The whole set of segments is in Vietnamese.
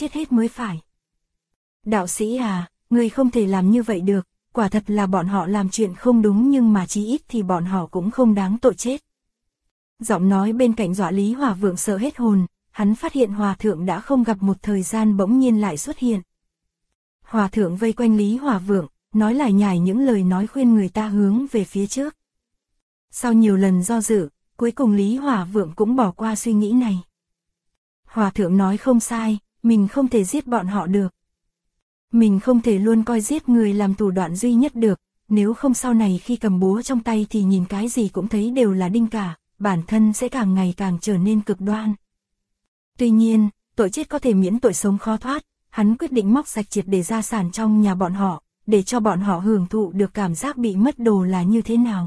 chết hết mới phải. Đạo sĩ à, ngươi không thể làm như vậy được, quả thật là bọn họ làm chuyện không đúng nhưng mà chí ít thì bọn họ cũng không đáng tội chết. Giọng nói bên cạnh dọa Lý Hòa Vượng sợ hết hồn, hắn phát hiện Hòa Thượng đã không gặp một thời gian bỗng nhiên lại xuất hiện. Hòa Thượng vây quanh Lý Hòa Vượng, nói lại nhải những lời nói khuyên người ta hướng về phía trước. Sau nhiều lần do dự, cuối cùng Lý Hòa Vượng cũng bỏ qua suy nghĩ này. Hòa Thượng nói không sai, mình không thể giết bọn họ được. Mình không thể luôn coi giết người làm thủ đoạn duy nhất được, nếu không sau này khi cầm búa trong tay thì nhìn cái gì cũng thấy đều là đinh cả, bản thân sẽ càng ngày càng trở nên cực đoan. Tuy nhiên, tội chết có thể miễn tội sống khó thoát, hắn quyết định móc sạch triệt để gia sản trong nhà bọn họ, để cho bọn họ hưởng thụ được cảm giác bị mất đồ là như thế nào.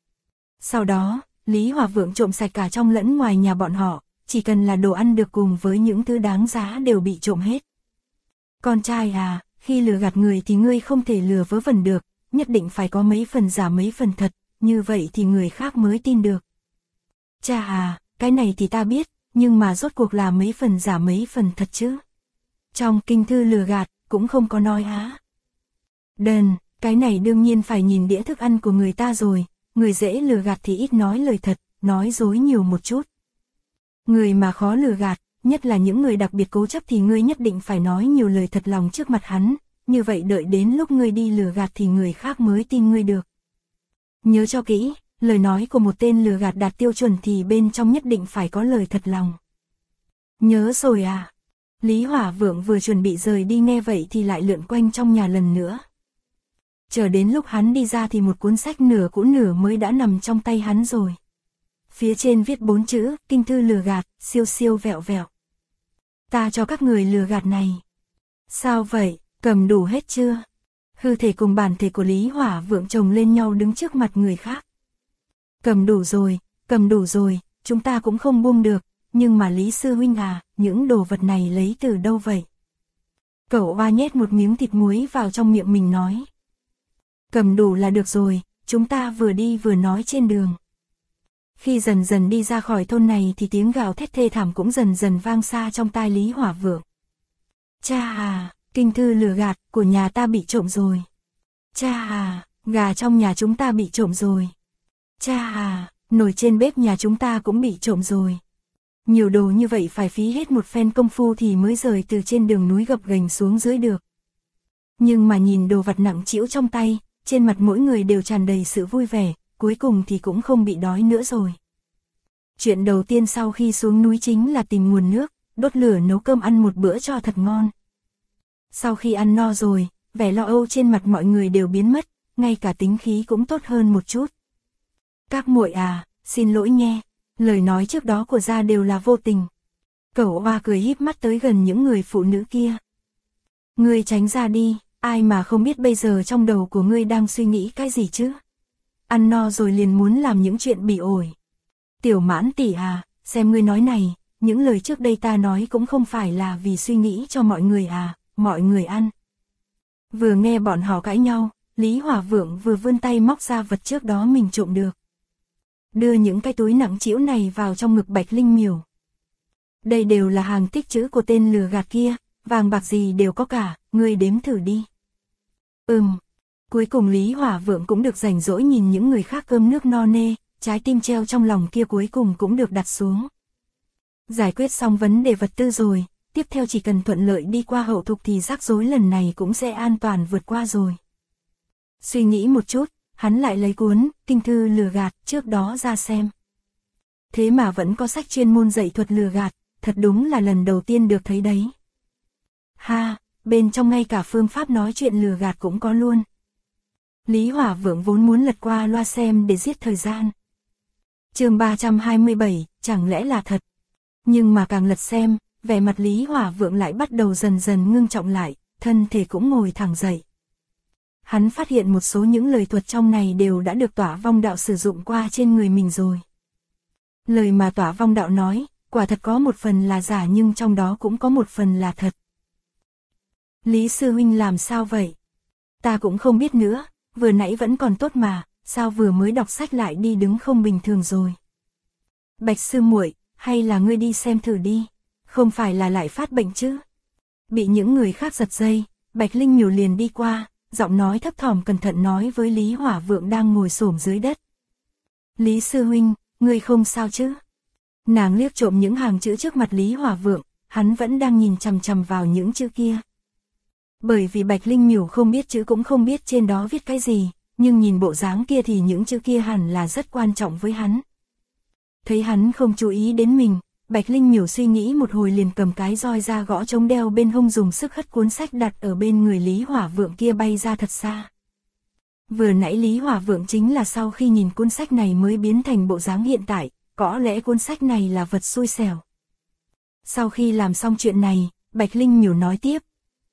Sau đó, Lý Hòa Vượng trộm sạch cả trong lẫn ngoài nhà bọn họ, chỉ cần là đồ ăn được cùng với những thứ đáng giá đều bị trộm hết. Con trai à, khi lừa gạt người thì ngươi không thể lừa vớ vẩn được, nhất định phải có mấy phần giả mấy phần thật, như vậy thì người khác mới tin được. Cha à, cái này thì ta biết, nhưng mà rốt cuộc là mấy phần giả mấy phần thật chứ. Trong kinh thư lừa gạt, cũng không có nói há. Đần, cái này đương nhiên phải nhìn đĩa thức ăn của người ta rồi, người dễ lừa gạt thì ít nói lời thật, nói dối nhiều một chút. Người mà khó lừa gạt, nhất là những người đặc biệt cố chấp thì ngươi nhất định phải nói nhiều lời thật lòng trước mặt hắn, như vậy đợi đến lúc ngươi đi lừa gạt thì người khác mới tin ngươi được. Nhớ cho kỹ, lời nói của một tên lừa gạt đạt tiêu chuẩn thì bên trong nhất định phải có lời thật lòng. Nhớ rồi à? Lý Hòa Vượng vừa chuẩn bị rời đi nghe vậy thì lại lượn quanh trong nhà lần nữa. Chờ đến lúc hắn đi ra thì một cuốn sách nửa cũ nửa mới đã nằm trong tay hắn rồi. Phía trên viết 4 chữ, kinh thư lừa gạt, siêu siêu vẹo vẹo. Ta cho các người lừa gạt này. Sao vậy, cầm đủ hết chưa? Hư thể cùng bản thể của Lý Hòa Vượng chồng lên nhau đứng trước mặt người khác. Cầm đủ rồi, chúng ta cũng không buông được, nhưng mà Lý Sư Huynh à, những đồ vật này lấy từ đâu vậy? Cậu oa nhét một miếng thịt muối vào trong miệng mình nói. Cầm đủ là được rồi, chúng ta vừa đi vừa nói trên đường. Khi dần dần đi ra khỏi thôn này thì tiếng gào thét thê thảm cũng dần dần vang xa trong tai Lý Hòa Vượng. Cha à, kinh thư lừa gạt của nhà ta bị trộm rồi. Cha à, gà trong nhà chúng ta bị trộm rồi. Cha à, nồi trên bếp nhà chúng ta cũng bị trộm rồi. Nhiều đồ như vậy phải phí hết một phen công phu thì mới rời từ trên đường núi gập ghềnh xuống dưới được. Nhưng mà nhìn đồ vật nặng trĩu trong tay, trên mặt mỗi người đều tràn đầy sự vui vẻ, cuối cùng thì cũng không bị đói nữa rồi. Chuyện đầu tiên sau khi xuống núi chính là tìm nguồn nước, đốt lửa nấu cơm ăn một bữa cho thật ngon. Sau khi ăn no rồi, vẻ lo âu trên mặt mọi người đều biến mất, ngay cả tính khí cũng tốt hơn một chút. Các muội à, xin lỗi nhé, lời nói trước đó của gia đều là vô tình. Cẩu oa cười híp mắt tới gần những người phụ nữ kia. Ngươi tránh ra đi, ai mà không biết bây giờ trong đầu của ngươi đang suy nghĩ cái gì chứ? Ăn no rồi liền muốn làm những chuyện bỉ ổi. Tiểu Mãn tỷ à, xem ngươi nói này, những lời trước đây ta nói cũng không phải là vì suy nghĩ cho mọi người à, mọi người ăn. Vừa nghe bọn họ cãi nhau, Lý Hòa Vượng vừa vươn tay móc ra vật trước đó mình trộm được. Đưa những cái túi nặng trĩu này vào trong ngực Bạch Linh Miểu. Đây đều là hàng tích trữ của tên lừa gạt kia, vàng bạc gì đều có cả, ngươi đếm thử đi. Cuối cùng Lý Hòa Vượng cũng được rảnh rỗi nhìn những người khác cơm nước no nê, trái tim treo trong lòng kia cuối cùng cũng được đặt xuống. Giải quyết xong vấn đề vật tư rồi, tiếp theo chỉ cần thuận lợi đi qua hậu thục thì rắc rối lần này cũng sẽ an toàn vượt qua rồi. Suy nghĩ một chút, hắn lại lấy cuốn kinh thư lừa gạt trước đó ra xem. Thế mà vẫn có sách chuyên môn dạy thuật lừa gạt, thật đúng là lần đầu tiên được thấy đấy. Ha, bên trong ngay cả phương pháp nói chuyện lừa gạt cũng có luôn. Lý Hòa Vượng vốn muốn lật qua loa xem để giết thời gian. Chương 327, chẳng lẽ là thật. Nhưng mà càng lật xem, vẻ mặt Lý Hòa Vượng lại bắt đầu dần dần ngưng trọng lại, thân thể cũng ngồi thẳng dậy. Hắn phát hiện một số những lời thuật trong này đều đã được Tỏa Vong Đạo sử dụng qua trên người mình rồi. Lời mà Tỏa Vong Đạo nói, quả thật có một phần là giả nhưng trong đó cũng có một phần là thật. Lý Sư Huynh làm sao vậy? Ta cũng không biết nữa, vừa nãy vẫn còn tốt mà, sao vừa mới đọc sách lại đi đứng không bình thường rồi. Bạch Sư muội, hay là ngươi đi xem thử đi, không phải là lại phát bệnh chứ? Bị những người khác giật dây, Bạch Linh Miểu liền đi qua, giọng nói thấp thỏm cẩn thận nói với Lý Hỏa Vượng đang ngồi xổm dưới đất. Lý sư huynh, ngươi không sao chứ? Nàng liếc trộm những hàng chữ trước mặt Lý Hỏa Vượng, hắn vẫn đang nhìn chằm chằm vào những chữ kia. Bởi vì Bạch Linh Miểu không biết chữ cũng không biết trên đó viết cái gì, nhưng nhìn bộ dáng kia thì những chữ kia hẳn là rất quan trọng với hắn. Thấy hắn không chú ý đến mình, Bạch Linh Miểu suy nghĩ một hồi liền cầm cái roi ra gõ trống đeo bên hông dùng sức hất cuốn sách đặt ở bên người Lý Hỏa Vượng kia bay ra thật xa. Vừa nãy Lý Hỏa Vượng chính là sau khi nhìn cuốn sách này mới biến thành bộ dáng hiện tại, có lẽ cuốn sách này là vật xui xẻo. Sau khi làm xong chuyện này, Bạch Linh Miểu nói tiếp.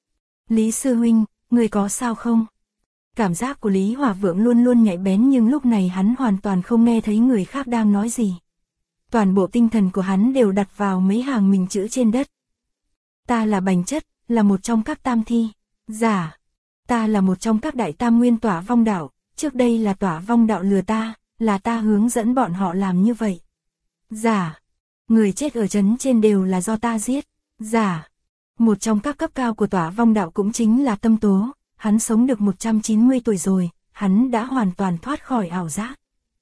Lý sư huynh, người có sao không? Cảm giác của Lý Hỏa Vượng luôn luôn nhạy bén nhưng lúc này hắn hoàn toàn không nghe thấy người khác đang nói gì. Toàn bộ tinh thần của hắn đều đặt vào mấy hàng mình chữ trên đất. Ta là Bành Chất, là một trong các tam thi. Giả. Ta là một trong các đại tam nguyên Tỏa Vong đạo, trước đây là Tỏa Vong đạo lừa ta, là ta hướng dẫn bọn họ làm như vậy. Giả. Người chết ở trấn trên đều là do ta giết. Giả. Một trong các cấp cao của Tỏa Vong đạo cũng chính là Tâm Tố, hắn sống được 190 tuổi rồi, hắn đã hoàn toàn thoát khỏi ảo giác.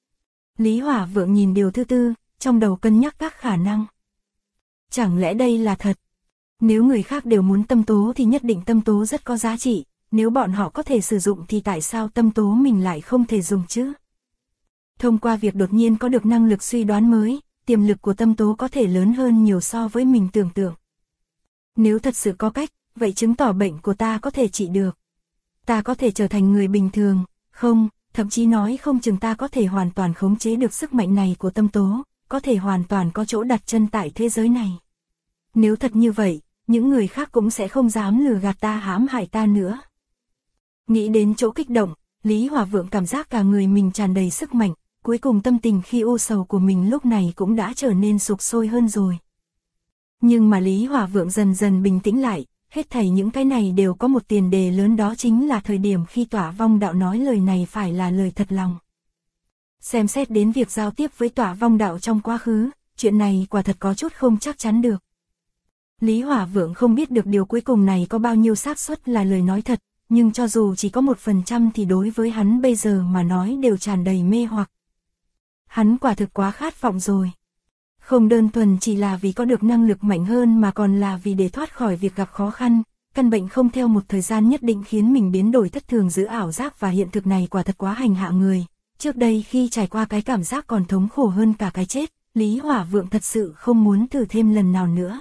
Lý Hỏa Vượng nhìn điều thứ tư, trong đầu cân nhắc các khả năng. Chẳng lẽ đây là thật? Nếu người khác đều muốn Tâm Tố thì nhất định Tâm Tố rất có giá trị, nếu bọn họ có thể sử dụng thì tại sao Tâm Tố mình lại không thể dùng chứ? Thông qua việc đột nhiên có được năng lực suy đoán mới, tiềm lực của Tâm Tố có thể lớn hơn nhiều so với mình tưởng tượng. Nếu thật sự có cách, vậy chứng tỏ bệnh của ta có thể trị được. Ta có thể trở thành người bình thường, không, thậm chí nói không chừng ta có thể hoàn toàn khống chế được sức mạnh này của Tâm Tố, có thể hoàn toàn có chỗ đặt chân tại thế giới này. Nếu thật như vậy, những người khác cũng sẽ không dám lừa gạt ta hãm hại ta nữa. Nghĩ đến chỗ kích động, Lý Hỏa Vượng cảm giác cả người mình tràn đầy sức mạnh, cuối cùng tâm tình khi u sầu của mình lúc này cũng đã trở nên sục sôi hơn rồi. Nhưng mà Lý Hỏa Vượng dần dần bình tĩnh lại, hết thảy những cái này đều có một tiền đề lớn, đó chính là thời điểm khi Tỏa Vong đạo nói lời này phải là lời thật lòng. Xem xét đến việc giao tiếp với Tỏa Vong đạo trong quá khứ, chuyện này quả thật có chút không chắc chắn được. Lý Hỏa Vượng không biết được điều cuối cùng này có bao nhiêu xác suất là lời nói thật, nhưng cho dù chỉ có 1% thì đối với hắn bây giờ mà nói đều tràn đầy mê hoặc. Hắn quả thực quá khát vọng rồi. Không đơn thuần chỉ là vì có được năng lực mạnh hơn mà còn là vì để thoát khỏi việc gặp khó khăn, căn bệnh không theo một thời gian nhất định khiến mình biến đổi thất thường giữa ảo giác và hiện thực này quả thật quá hành hạ người. Trước đây khi trải qua cái cảm giác còn thống khổ hơn cả cái chết, Lý Hỏa Vượng thật sự không muốn thử thêm lần nào nữa.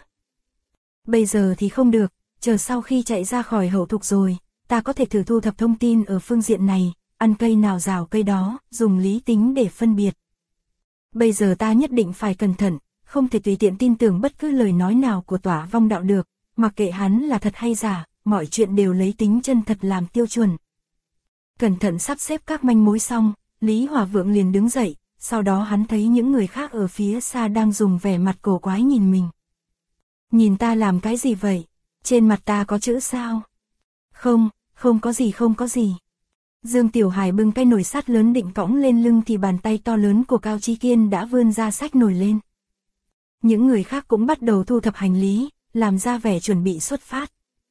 Bây giờ thì không được, chờ sau khi chạy ra khỏi hậu thục rồi, ta có thể thử thu thập thông tin ở phương diện này, ăn cây nào rào cây đó, dùng lý tính để phân biệt. Bây giờ ta nhất định phải cẩn thận, không thể tùy tiện tin tưởng bất cứ lời nói nào của Tỏa Vong đạo được, mặc kệ hắn là thật hay giả, mọi chuyện đều lấy tính chân thật làm tiêu chuẩn. Cẩn thận sắp xếp các manh mối xong, Lý Hỏa Vượng liền đứng dậy, sau đó hắn thấy những người khác ở phía xa đang dùng vẻ mặt cổ quái nhìn mình. Nhìn ta làm cái gì vậy? Trên mặt ta có chữ sao? Không, không có gì không có gì. Dương Tiểu Hải bưng cái nồi sắt lớn định cõng lên lưng thì bàn tay to lớn của Cao Chí Kiên đã vươn ra xách nồi lên. Những người khác cũng bắt đầu thu thập hành lý, làm ra vẻ chuẩn bị xuất phát.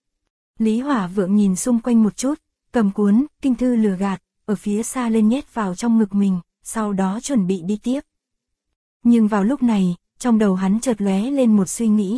Lý Hỏa Vượng nhìn xung quanh một chút, cầm cuốn kinh thư lừa gạt, ở phía xa lên nhét vào trong ngực mình, sau đó chuẩn bị đi tiếp. Nhưng vào lúc này, trong đầu hắn chợt lóe lên một suy nghĩ.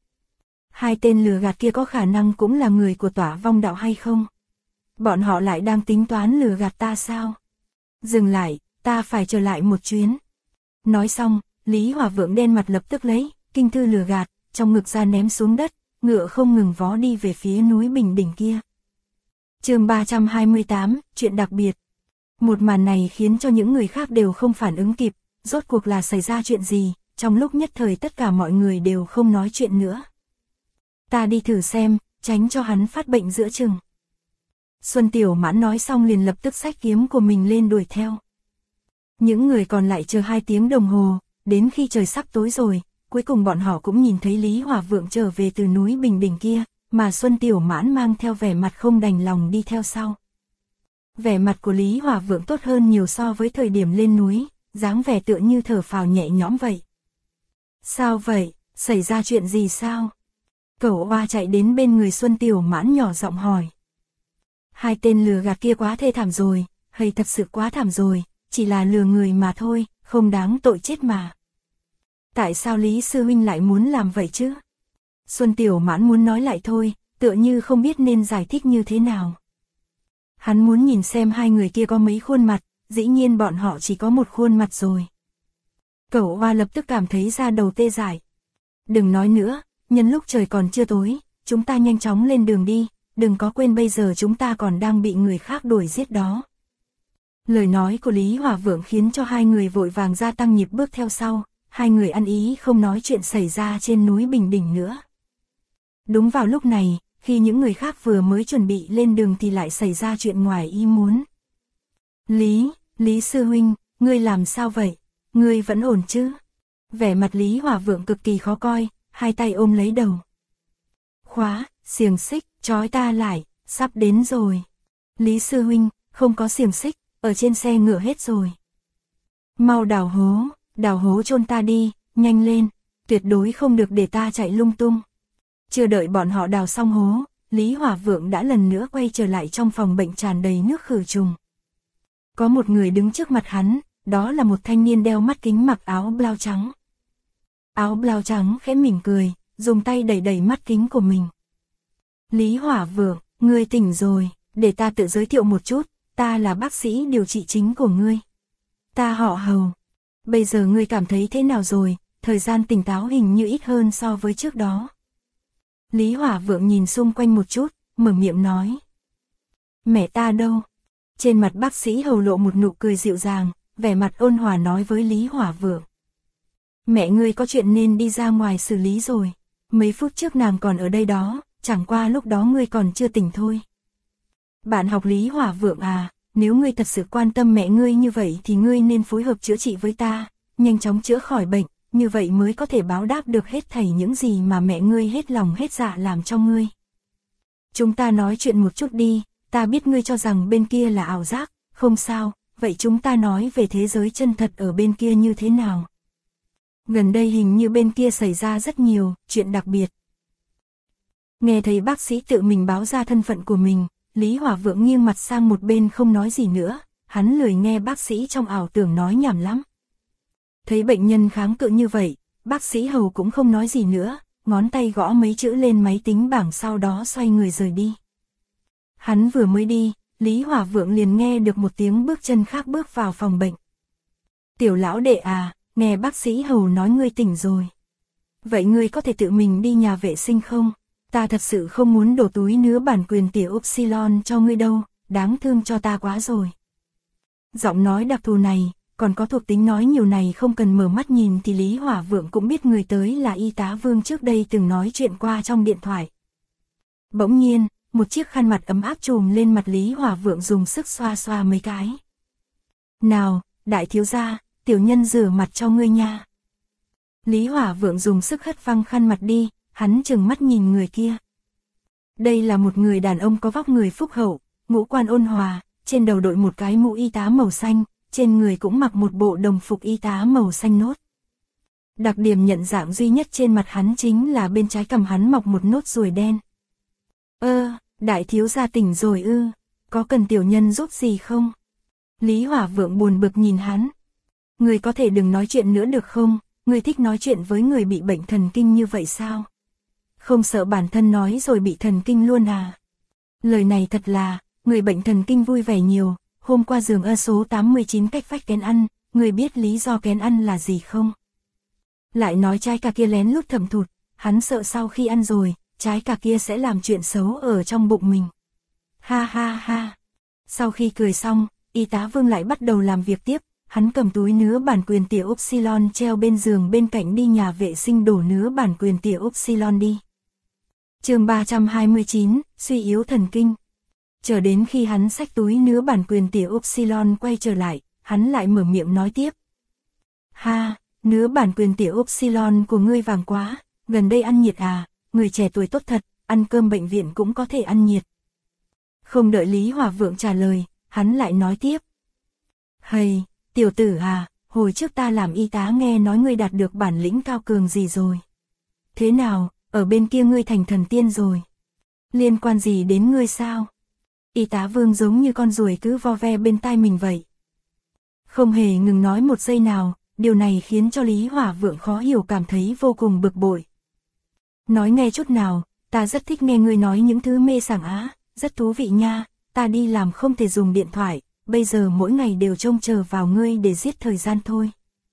Hai tên lừa gạt kia có khả năng cũng là người của Tỏa Vong đạo hay không? Bọn họ lại đang tính toán lừa gạt ta sao? Dừng lại, ta phải trở lại một chuyến. Nói xong, Lý Hỏa Vượng đen mặt lập tức lấy kinh thư lừa gạt trong ngực ra ném xuống đất, ngựa không ngừng vó đi về phía núi Bình Đỉnh kia. Chương 328, chuyện đặc biệt. Một màn này khiến cho những người khác đều không phản ứng kịp, rốt cuộc là xảy ra chuyện gì, trong lúc nhất thời tất cả mọi người đều không nói chuyện nữa. Ta đi thử xem, tránh cho hắn phát bệnh giữa chừng. Xuân Tiểu Mãn nói xong liền lập tức xách kiếm của mình lên đuổi theo. Những người còn lại chờ 2 tiếng đồng hồ, đến khi trời sắp tối rồi, cuối cùng bọn họ cũng nhìn thấy Lý Hỏa Vượng trở về từ núi Bình Đỉnh kia, mà Xuân Tiểu Mãn mang theo vẻ mặt không đành lòng đi theo sau. Vẻ mặt của Lý Hỏa Vượng tốt hơn nhiều so với thời điểm lên núi, dáng vẻ tựa như thở phào nhẹ nhõm vậy. Sao vậy, xảy ra chuyện gì sao? Cẩu Oa chạy đến bên người Xuân Tiểu Mãn nhỏ giọng hỏi. Hai tên lừa gạt kia quá thê thảm rồi, hay thật sự quá thảm rồi, chỉ là lừa người mà thôi, không đáng tội chết mà. Tại sao Lý Sư Huynh lại muốn làm vậy chứ? Xuân Tiểu Mãn muốn nói lại thôi, tựa như không biết nên giải thích như thế nào. Hắn muốn nhìn xem hai người kia có mấy khuôn mặt, dĩ nhiên bọn họ chỉ có một khuôn mặt rồi. Cẩu Oa lập tức cảm thấy da đầu tê dại. Đừng nói nữa, nhân lúc trời còn chưa tối, chúng ta nhanh chóng lên đường đi, đừng có quên bây giờ chúng ta còn đang bị người khác đuổi giết đó. Lời nói của Lý Hỏa Vượng khiến cho hai người vội vàng gia tăng nhịp bước theo sau, hai người ăn ý không nói chuyện xảy ra trên núi Bình Đỉnh nữa. Đúng vào lúc này, khi những người khác vừa mới chuẩn bị lên đường thì lại xảy ra chuyện ngoài ý muốn. Lý Sư Huynh, ngươi làm sao vậy? Ngươi vẫn ổn chứ? Vẻ mặt Lý Hỏa Vượng cực kỳ khó coi, hai tay ôm lấy đầu. Khóa, xiềng xích, trói ta lại, sắp đến rồi. Lý Sư Huynh, không có xiềng xích, ở trên xe ngựa hết rồi. Mau đào hố chôn ta đi, nhanh lên, tuyệt đối không được để ta chạy lung tung. Chưa đợi bọn họ đào xong hố, Lý Hỏa Vượng đã lần nữa quay trở lại trong phòng bệnh tràn đầy nước khử trùng. Có một người đứng trước mặt hắn, đó là một thanh niên đeo mắt kính mặc áo blau trắng. Áo blau trắng khẽ mỉm cười, dùng tay đẩy đẩy mắt kính của mình. Lý Hỏa Vượng, ngươi tỉnh rồi, để ta tự giới thiệu một chút, ta là bác sĩ điều trị chính của ngươi. Ta họ Hầu. Bây giờ ngươi cảm thấy thế nào rồi, thời gian tỉnh táo hình như ít hơn so với trước đó. Lý Hỏa Vượng nhìn xung quanh một chút, mở miệng nói. Mẹ ta đâu? Trên mặt bác sĩ Hầu lộ một nụ cười dịu dàng, vẻ mặt ôn hòa nói với Lý Hỏa Vượng. Mẹ ngươi có chuyện nên đi ra ngoài xử lý rồi, mấy phút trước nàng còn ở đây đó, chẳng qua lúc đó ngươi còn chưa tỉnh thôi. Bạn học Lý Hỏa Vượng à, nếu ngươi thật sự quan tâm mẹ ngươi như vậy thì ngươi nên phối hợp chữa trị với ta, nhanh chóng chữa khỏi bệnh, như vậy mới có thể báo đáp được hết thảy những gì mà mẹ ngươi hết lòng hết dạ làm cho ngươi. Chúng ta nói chuyện một chút đi, ta biết ngươi cho rằng bên kia là ảo giác, không sao, vậy chúng ta nói về thế giới chân thật ở bên kia như thế nào. Gần đây hình như bên kia xảy ra rất nhiều chuyện đặc biệt. Nghe thấy bác sĩ tự mình báo ra thân phận của mình, Lý Hỏa Vượng nghiêng mặt sang một bên không nói gì nữa, hắn lười nghe bác sĩ trong ảo tưởng nói nhảm lắm. Thấy bệnh nhân kháng cự như vậy, bác sĩ Hầu cũng không nói gì nữa, ngón tay gõ mấy chữ lên máy tính bảng sau đó xoay người rời đi. Hắn vừa mới đi, Lý Hỏa Vượng liền nghe được một tiếng bước chân khác bước vào phòng bệnh. Tiểu lão đệ à, nghe bác sĩ Hầu nói ngươi tỉnh rồi. Vậy ngươi có thể tự mình đi nhà vệ sinh không? Ta thật sự không muốn đổ túi nứa bản quyền tiểu Upsilon cho ngươi đâu, đáng thương cho ta quá rồi. Giọng nói đặc thù này, còn có thuộc tính nói nhiều này không cần mở mắt nhìn thì Lý Hỏa Vượng cũng biết người tới là y tá Vương trước đây từng nói chuyện qua trong điện thoại. Bỗng nhiên, một chiếc khăn mặt ấm áp trùm lên mặt Lý Hỏa Vượng dùng sức xoa xoa mấy cái. Nào, đại thiếu gia, tiểu nhân rửa mặt cho ngươi nha. Lý Hỏa Vượng dùng sức hất văng khăn mặt đi, hắn trừng mắt nhìn người kia. Đây là một người đàn ông có vóc người phúc hậu, ngũ quan ôn hòa, trên đầu đội một cái mũ y tá màu xanh, trên người cũng mặc một bộ đồng phục y tá màu xanh nốt. Đặc điểm nhận dạng duy nhất trên mặt hắn chính là bên trái cằm hắn mọc một nốt ruồi đen. Đại thiếu gia tỉnh rồi ư, có cần tiểu nhân giúp gì không? Lý Hỏa Vượng buồn bực nhìn hắn. Người có thể đừng nói chuyện nữa được không, người thích nói chuyện với người bị bệnh thần kinh như vậy sao? Không sợ bản thân nói rồi bị thần kinh luôn à? Lời này thật là, người bệnh thần kinh vui vẻ nhiều, hôm qua giường số 89 cách vách kén ăn, người biết lý do kén ăn là gì không? Lại nói trái cà kia lén lút thẩm thụt, hắn sợ sau khi ăn rồi, trái cà kia sẽ làm chuyện xấu ở trong bụng mình. Ha ha ha. Sau khi cười xong, y tá Vương lại bắt đầu làm việc tiếp, hắn cầm túi nứa bản quyền tiểu Upsilon treo bên giường bên cạnh đi nhà vệ sinh đổ nứa bản quyền tiểu Upsilon đi. Chương 329, suy yếu thần kinh. Chờ đến khi hắn xách túi nứa bản quyền tiểu Upsilon quay trở lại, hắn lại mở miệng nói tiếp. Ha, nứa bản quyền tiểu Upsilon của ngươi vàng quá, gần đây ăn nhiệt à, người trẻ tuổi tốt thật, ăn cơm bệnh viện cũng có thể ăn nhiệt. Không đợi Lý Hỏa Vượng trả lời, hắn lại nói tiếp. Hây, tiểu tử à, hồi trước ta làm y tá nghe nói ngươi đạt được bản lĩnh cao cường gì rồi. Thế nào, ở bên kia ngươi thành thần tiên rồi. Liên quan gì đến ngươi sao? Y tá Vương giống như con ruồi cứ vo ve bên tai mình vậy. Không hề ngừng nói một giây nào, điều này khiến cho Lý Hỏa Vượng khó hiểu cảm thấy vô cùng bực bội. Nói nghe chút nào, ta rất thích nghe ngươi nói những thứ mê sảng á, rất thú vị nha, ta đi làm không thể dùng điện thoại, bây giờ mỗi ngày đều trông chờ vào ngươi để giết thời gian thôi.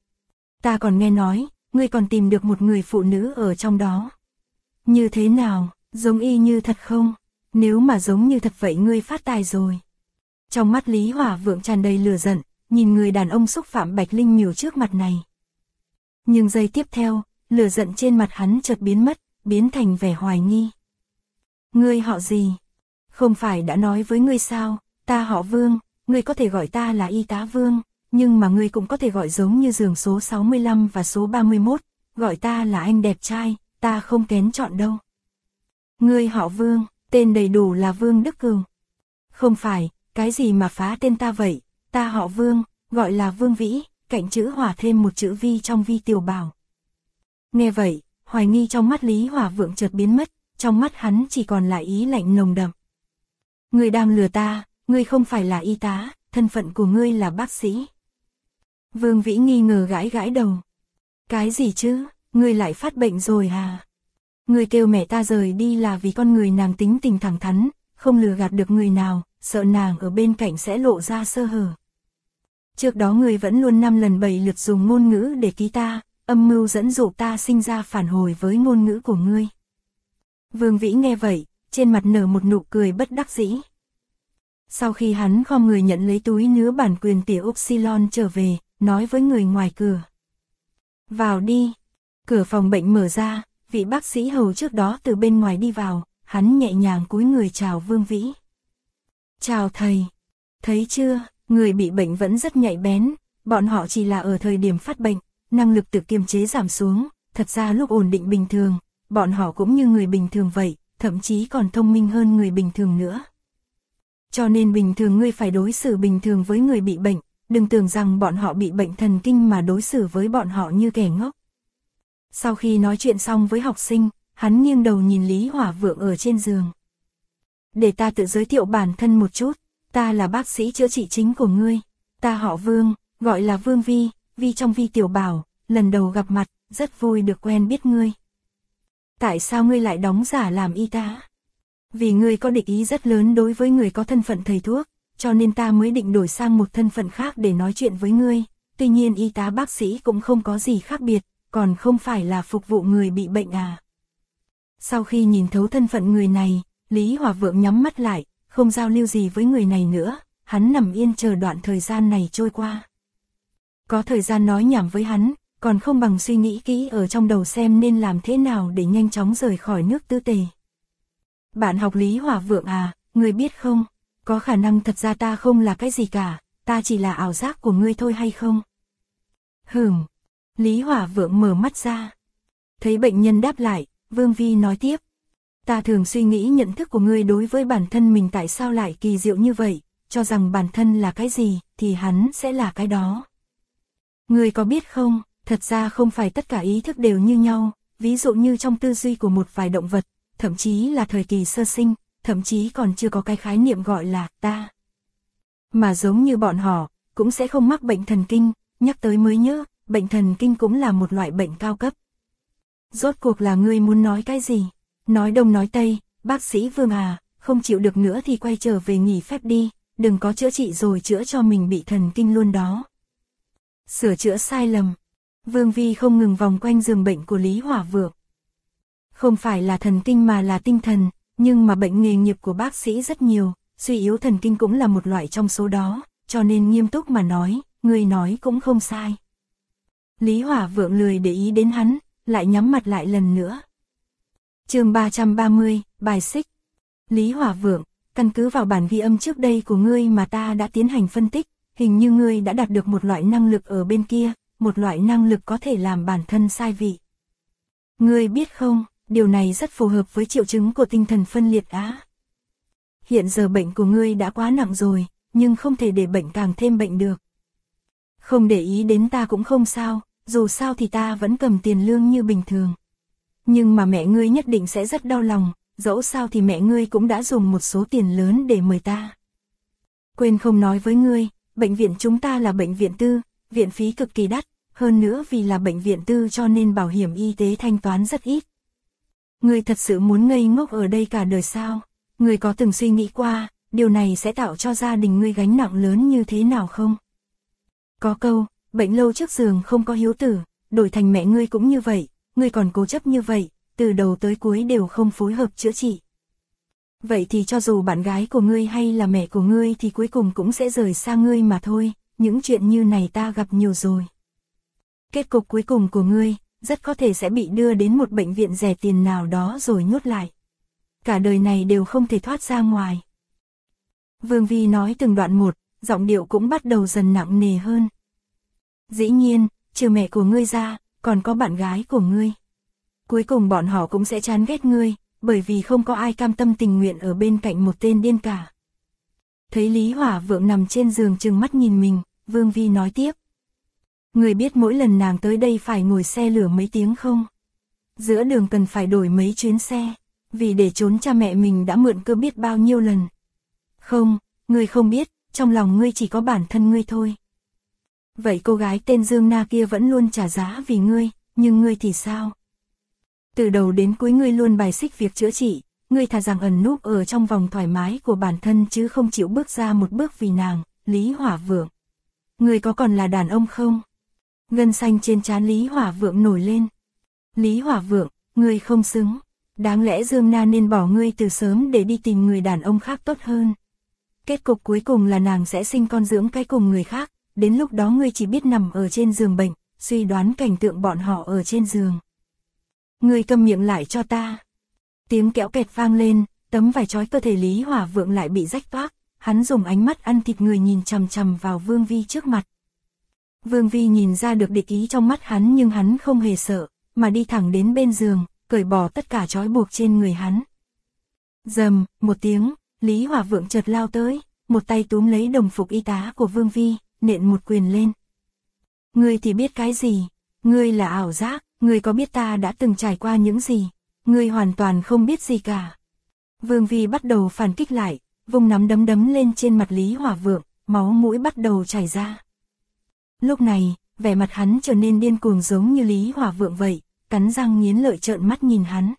Ta còn nghe nói, ngươi còn tìm được một người phụ nữ ở trong đó. Như thế nào, giống y như thật không? Nếu mà giống như thật vậy ngươi phát tài rồi. Trong mắt Lý Hỏa Vượng tràn đầy lửa giận, nhìn người đàn ông xúc phạm Bạch Linh Miểu trước mặt này. Nhưng giây tiếp theo, lửa giận trên mặt hắn chợt biến mất, biến thành vẻ hoài nghi. Ngươi họ gì? Không phải đã nói với ngươi sao, ta họ Vương, ngươi có thể gọi ta là y tá Vương, nhưng mà ngươi cũng có thể gọi giống như giường số 65 và số 31, gọi ta là anh đẹp trai, ta không kén chọn đâu. Ngươi họ Vương, tên đầy đủ là Vương Đức Cửu. Không phải, cái gì mà phá tên ta vậy, ta họ Vương, gọi là Vương Vĩ, cạnh chữ Hỏa thêm một chữ Vi trong Vi Tiểu Bảo. Nghe vậy, hoài nghi trong mắt Lý Hỏa Vượng chợt biến mất, trong mắt hắn chỉ còn lại ý lạnh nồng đậm. Ngươi đang lừa ta, ngươi không phải là y tá, thân phận của ngươi là bác sĩ. Vương Vĩ nghi ngờ gãi gãi đầu. Cái gì chứ, ngươi lại phát bệnh rồi à? Ngươi kêu mẹ ta rời đi là vì con người nàng tính tình thẳng thắn, không lừa gạt được người nào, sợ nàng ở bên cạnh sẽ lộ ra sơ hở. Trước đó ngươi vẫn luôn 5 lần 7 lượt dùng ngôn ngữ để ký ta, âm mưu dẫn dụ ta sinh ra phản hồi với ngôn ngữ của ngươi. Vương Vĩ nghe vậy, trên mặt nở một nụ cười bất đắc dĩ. Sau khi hắn khom người nhận lấy túi nứa bản quyền tỉa Upsilon trở về, nói với người ngoài cửa. Vào đi. Cửa phòng bệnh mở ra, vị bác sĩ hầu trước đó từ bên ngoài đi vào, hắn nhẹ nhàng cúi người chào Vương Vĩ. Chào thầy. Thấy chưa, người bị bệnh vẫn rất nhạy bén, bọn họ chỉ là ở thời điểm phát bệnh, năng lực tự kiềm chế giảm xuống, thật ra lúc ổn định bình thường, bọn họ cũng như người bình thường vậy, thậm chí còn thông minh hơn người bình thường nữa. Cho nên bình thường ngươi phải đối xử bình thường với người bị bệnh, đừng tưởng rằng bọn họ bị bệnh thần kinh mà đối xử với bọn họ như kẻ ngốc. Sau khi nói chuyện xong với học sinh, hắn nghiêng đầu nhìn Lý Hỏa Vượng ở trên giường. Để ta tự giới thiệu bản thân một chút, ta là bác sĩ chữa trị chính của ngươi, ta họ Vương, gọi là Vương Vi, Vi trong Vi Tiểu Bảo, lần đầu gặp mặt, rất vui được quen biết ngươi. Tại sao ngươi lại đóng giả làm y tá? Vì ngươi có địch ý rất lớn đối với người có thân phận thầy thuốc, cho nên ta mới định đổi sang một thân phận khác để nói chuyện với ngươi, tuy nhiên y tá bác sĩ cũng không có gì khác biệt, còn không phải là phục vụ người bị bệnh à. Sau khi nhìn thấu thân phận người này, Lý Hỏa Vượng nhắm mắt lại, không giao lưu gì với người này nữa, hắn nằm yên chờ đoạn thời gian này trôi qua. Có thời gian nói nhảm với hắn, còn không bằng suy nghĩ kỹ ở trong đầu xem nên làm thế nào để nhanh chóng rời khỏi nước Tư Tề. Bạn học Lý Hỏa Vượng à, ngươi biết không, có khả năng thật ra ta không là cái gì cả, ta chỉ là ảo giác của ngươi thôi hay không? Lý Hỏa Vượng mở mắt ra. Thấy bệnh nhân đáp lại, Vương Vi nói tiếp. Ta thường suy nghĩ nhận thức của ngươi đối với bản thân mình tại sao lại kỳ diệu như vậy, cho rằng bản thân là cái gì, thì hắn sẽ là cái đó. Ngươi có biết không, thật ra không phải tất cả ý thức đều như nhau, ví dụ như trong tư duy của một vài động vật, thậm chí là thời kỳ sơ sinh, thậm chí còn chưa có cái khái niệm gọi là ta. Mà giống như bọn họ, cũng sẽ không mắc bệnh thần kinh, nhắc tới mới nhớ, bệnh thần kinh cũng là một loại bệnh cao cấp. Rốt cuộc là ngươi muốn nói cái gì? Nói đông nói tây, bác sĩ Vương à, không chịu được nữa thì quay trở về nghỉ phép đi, đừng có chữa trị rồi chữa cho mình bị thần kinh luôn đó. Sửa chữa sai lầm. Vương Vi không ngừng vòng quanh giường bệnh của Lý Hỏa Vượng. Không phải là thần kinh mà là tinh thần, nhưng mà bệnh nghề nghiệp của bác sĩ rất nhiều, suy yếu thần kinh cũng là một loại trong số đó, cho nên nghiêm túc mà nói, người nói cũng không sai. Lý Hỏa Vượng lười để ý đến hắn, lại nhắm mặt lại lần nữa. Chương 330, bài xích. Lý Hỏa Vượng, căn cứ vào bản ghi âm trước đây của ngươi mà ta đã tiến hành phân tích, hình như ngươi đã đạt được một loại năng lực ở bên kia, một loại năng lực có thể làm bản thân sai vị. Ngươi biết không, điều này rất phù hợp với triệu chứng của tinh thần phân liệt á. Hiện giờ bệnh của ngươi đã quá nặng rồi, nhưng không thể để bệnh càng thêm bệnh được. Không để ý đến ta cũng không sao, dù sao thì ta vẫn cầm tiền lương như bình thường. Nhưng mà mẹ ngươi nhất định sẽ rất đau lòng, dẫu sao thì mẹ ngươi cũng đã dùng một số tiền lớn để mời ta. Quên không nói với ngươi, bệnh viện chúng ta là bệnh viện tư, viện phí cực kỳ đắt, hơn nữa vì là bệnh viện tư cho nên bảo hiểm y tế thanh toán rất ít. Ngươi thật sự muốn ngây ngốc ở đây cả đời sao? Ngươi có từng suy nghĩ qua, điều này sẽ tạo cho gia đình ngươi gánh nặng lớn như thế nào không? Có câu, bệnh lâu trước giường không có hiếu tử, đổi thành mẹ ngươi cũng như vậy, ngươi còn cố chấp như vậy, từ đầu tới cuối đều không phối hợp chữa trị. Vậy thì cho dù bạn gái của ngươi hay là mẹ của ngươi thì cuối cùng cũng sẽ rời xa ngươi mà thôi, những chuyện như này ta gặp nhiều rồi. Kết cục cuối cùng của ngươi, rất có thể sẽ bị đưa đến một bệnh viện rẻ tiền nào đó rồi nhốt lại. Cả đời này đều không thể thoát ra ngoài. Vương Vi nói từng đoạn một, giọng điệu cũng bắt đầu dần nặng nề hơn. Dĩ nhiên, trừ mẹ của ngươi ra, còn có bạn gái của ngươi. Cuối cùng bọn họ cũng sẽ chán ghét ngươi, bởi vì không có ai cam tâm tình nguyện ở bên cạnh một tên điên cả. Thấy Lý Hỏa Vượng nằm trên giường trừng mắt nhìn mình, Vương Vi nói tiếp. Ngươi biết mỗi lần nàng tới đây phải ngồi xe lửa mấy tiếng không? Giữa đường cần phải đổi mấy chuyến xe, vì để trốn cha mẹ mình đã mượn cơ biết bao nhiêu lần. Không, ngươi không biết, trong lòng ngươi chỉ có bản thân ngươi thôi. Vậy cô gái tên Dương Na kia vẫn luôn trả giá vì ngươi, nhưng ngươi thì sao? Từ đầu đến cuối ngươi luôn bài xích việc chữa trị, ngươi thà rằng ẩn núp ở trong vòng thoải mái của bản thân chứ không chịu bước ra một bước vì nàng, Lý Hỏa Vượng. Ngươi có còn là đàn ông không? Gân xanh trên trán Lý Hỏa Vượng nổi lên. Lý Hỏa Vượng, ngươi không xứng. Đáng lẽ Dương Na nên bỏ ngươi từ sớm để đi tìm người đàn ông khác tốt hơn. Kết cục cuối cùng là nàng sẽ sinh con dưỡng cái cùng người khác, đến lúc đó ngươi chỉ biết nằm ở trên giường bệnh, suy đoán cảnh tượng bọn họ ở trên giường. Ngươi câm miệng lại cho ta. Tiếng kéo kẹt vang lên, tấm vải trói cơ thể Lý Hỏa Vượng lại bị rách toác, hắn dùng ánh mắt ăn thịt người nhìn chằm chằm vào Vương Vi trước mặt. Vương Vi nhìn ra được địch ý trong mắt hắn nhưng hắn không hề sợ, mà đi thẳng đến bên giường, cởi bỏ tất cả trói buộc trên người hắn. Rầm, một tiếng, Lý Hỏa Vượng chợt lao tới, một tay túm lấy đồng phục y tá của Vương Vi, nện một quyền lên. Ngươi thì biết cái gì? Ngươi là ảo giác, ngươi có biết ta đã từng trải qua những gì? Ngươi hoàn toàn không biết gì cả. Vương Vi bắt đầu phản kích lại, vung nắm đấm đấm lên trên mặt Lý Hỏa Vượng, máu mũi bắt đầu chảy ra. Lúc này, vẻ mặt hắn trở nên điên cuồng giống như Lý Hỏa Vượng vậy, cắn răng nghiến lợi trợn mắt nhìn hắn.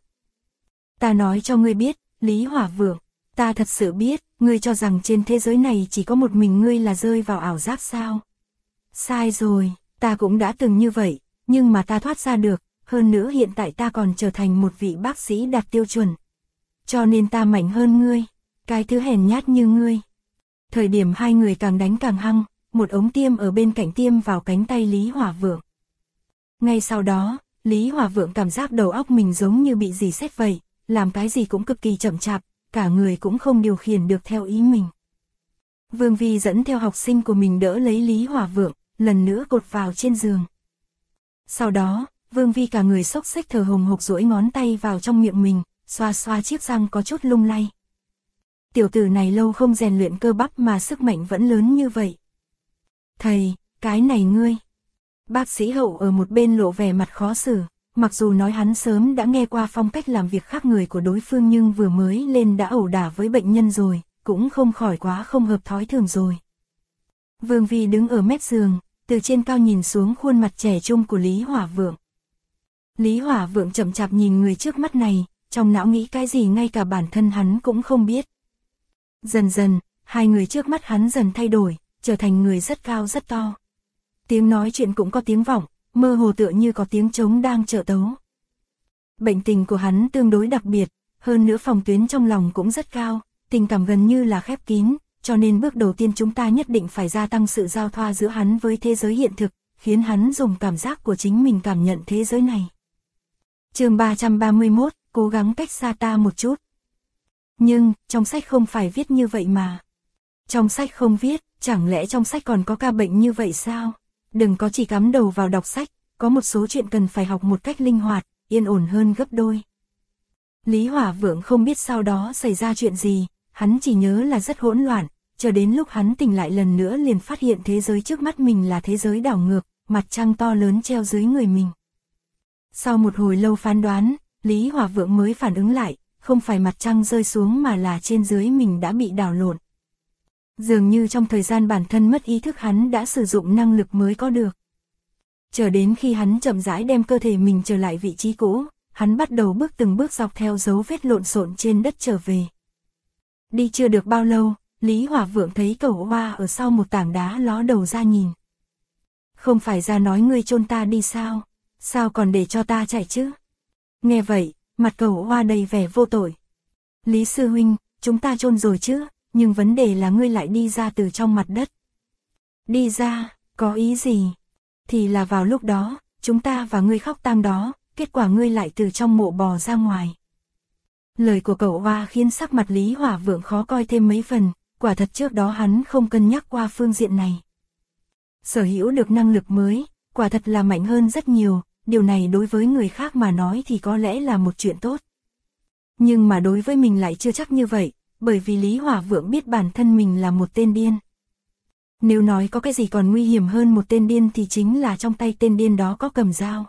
Ta nói cho ngươi biết, Lý Hỏa Vượng, ta thật sự biết, ngươi cho rằng trên thế giới này chỉ có một mình ngươi là rơi vào ảo giác sao? Sai rồi, ta cũng đã từng như vậy, nhưng mà ta thoát ra được, hơn nữa hiện tại ta còn trở thành một vị bác sĩ đạt tiêu chuẩn. Cho nên ta mạnh hơn ngươi, cái thứ hèn nhát như ngươi. Thời điểm hai người càng đánh càng hăng, một ống tiêm ở bên cạnh tiêm vào cánh tay Lý Hỏa Vượng. Ngay sau đó, Lý Hỏa Vượng cảm giác đầu óc mình giống như bị dì xét vậy, làm cái gì cũng cực kỳ chậm chạp, cả người cũng không điều khiển được theo ý mình. Vương Vi dẫn theo học sinh của mình đỡ lấy Lý Hỏa Vượng, lần nữa cột vào trên giường. Sau đó, Vương Vi cả người xốc xếch thở hồng hộc duỗi ngón tay vào trong miệng mình, xoa xoa chiếc răng có chút lung lay. Tiểu tử này lâu không rèn luyện cơ bắp mà sức mạnh vẫn lớn như vậy. Thầy, cái này ngươi. Bác sĩ Hậu ở một bên lộ vẻ mặt khó xử, mặc dù nói hắn sớm đã nghe qua phong cách làm việc khác người của đối phương nhưng vừa mới lên đã ẩu đả với bệnh nhân rồi, cũng không khỏi quá không hợp thói thường rồi. Vương Vi đứng ở mép giường, từ trên cao nhìn xuống khuôn mặt trẻ trung của Lý Hỏa Vượng. Lý Hỏa Vượng chậm chạp nhìn người trước mắt này, trong não nghĩ cái gì ngay cả bản thân hắn cũng không biết. Dần dần, hai người trước mắt hắn dần thay đổi, trở thành người rất cao rất to. Tiếng nói chuyện cũng có tiếng vọng, mơ hồ tựa như có tiếng trống đang trợ tấu. Bệnh tình của hắn tương đối đặc biệt, hơn nữa phòng tuyến trong lòng cũng rất cao, tình cảm gần như là khép kín, cho nên bước đầu tiên chúng ta nhất định phải gia tăng sự giao thoa giữa hắn với thế giới hiện thực, khiến hắn dùng cảm giác của chính mình cảm nhận thế giới này. Chương 331, cố gắng cách xa ta một chút. Nhưng, trong sách không phải viết như vậy mà. Trong sách không viết, chẳng lẽ trong sách còn có ca bệnh như vậy sao? Đừng có chỉ cắm đầu vào đọc sách, có một số chuyện cần phải học một cách linh hoạt, yên ổn hơn gấp đôi. Lý Hỏa Vượng không biết sau đó xảy ra chuyện gì, hắn chỉ nhớ là rất hỗn loạn, chờ đến lúc hắn tỉnh lại lần nữa liền phát hiện thế giới trước mắt mình là thế giới đảo ngược, mặt trăng to lớn treo dưới người mình. Sau một hồi lâu phán đoán, Lý Hòa Vượng mới phản ứng lại, không phải mặt trăng rơi xuống mà là trên dưới mình đã bị đảo lộn. Dường như trong thời gian bản thân mất ý thức hắn đã sử dụng năng lực mới có được. Chờ đến khi hắn chậm rãi đem cơ thể mình trở lại vị trí cũ, hắn bắt đầu bước từng bước dọc theo dấu vết lộn xộn trên đất trở về. Đi chưa được bao lâu, Lý Hòa Vượng thấy Cẩu Hoa ở sau một tảng đá ló đầu ra nhìn. Không phải ra nói ngươi chôn ta đi sao? Sao còn để cho ta chạy chứ? Nghe vậy, mặt Cẩu Hoa đầy vẻ vô tội. Lý sư huynh, chúng ta chôn rồi chứ, nhưng vấn đề là ngươi lại đi ra từ trong mặt đất. Đi ra, có ý gì? Thì là vào lúc đó, chúng ta và ngươi khóc tang đó, kết quả ngươi lại từ trong mộ bò ra ngoài. Lời của Cẩu Hoa khiến sắc mặt Lý Hòa Vượng khó coi thêm mấy phần, quả thật trước đó hắn không cân nhắc qua phương diện này. Sở hữu được năng lực mới, quả thật là mạnh hơn rất nhiều, điều này đối với người khác mà nói thì có lẽ là một chuyện tốt. Nhưng mà đối với mình lại chưa chắc như vậy, bởi vì Lý Hòa Vượng biết bản thân mình là một tên điên. Nếu nói có cái gì còn nguy hiểm hơn một tên điên thì chính là trong tay tên điên đó có cầm dao.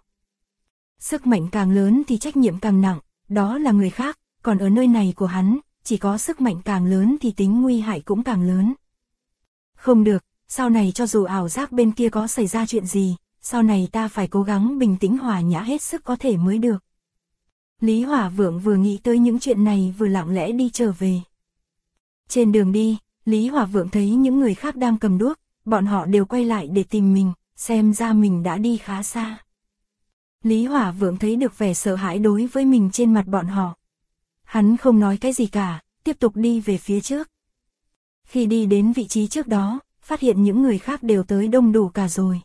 Sức mạnh càng lớn thì trách nhiệm càng nặng, đó là người khác, còn ở nơi này của hắn, chỉ có sức mạnh càng lớn thì tính nguy hại cũng càng lớn. Không được, sau này cho dù ảo giác bên kia có xảy ra chuyện gì, sau này ta phải cố gắng bình tĩnh hòa nhã hết sức có thể mới được. Lý Hòa Vượng vừa nghĩ tới những chuyện này vừa lặng lẽ đi trở về. Trên đường đi, Lý Hòa Vượng thấy những người khác đang cầm đuốc, bọn họ đều quay lại để tìm mình, xem ra mình đã đi khá xa. Lý Hòa Vượng thấy được vẻ sợ hãi đối với mình trên mặt bọn họ. Hắn không nói cái gì cả, tiếp tục đi về phía trước. Khi đi đến vị trí trước đó, phát hiện những người khác đều tới đông đủ cả rồi.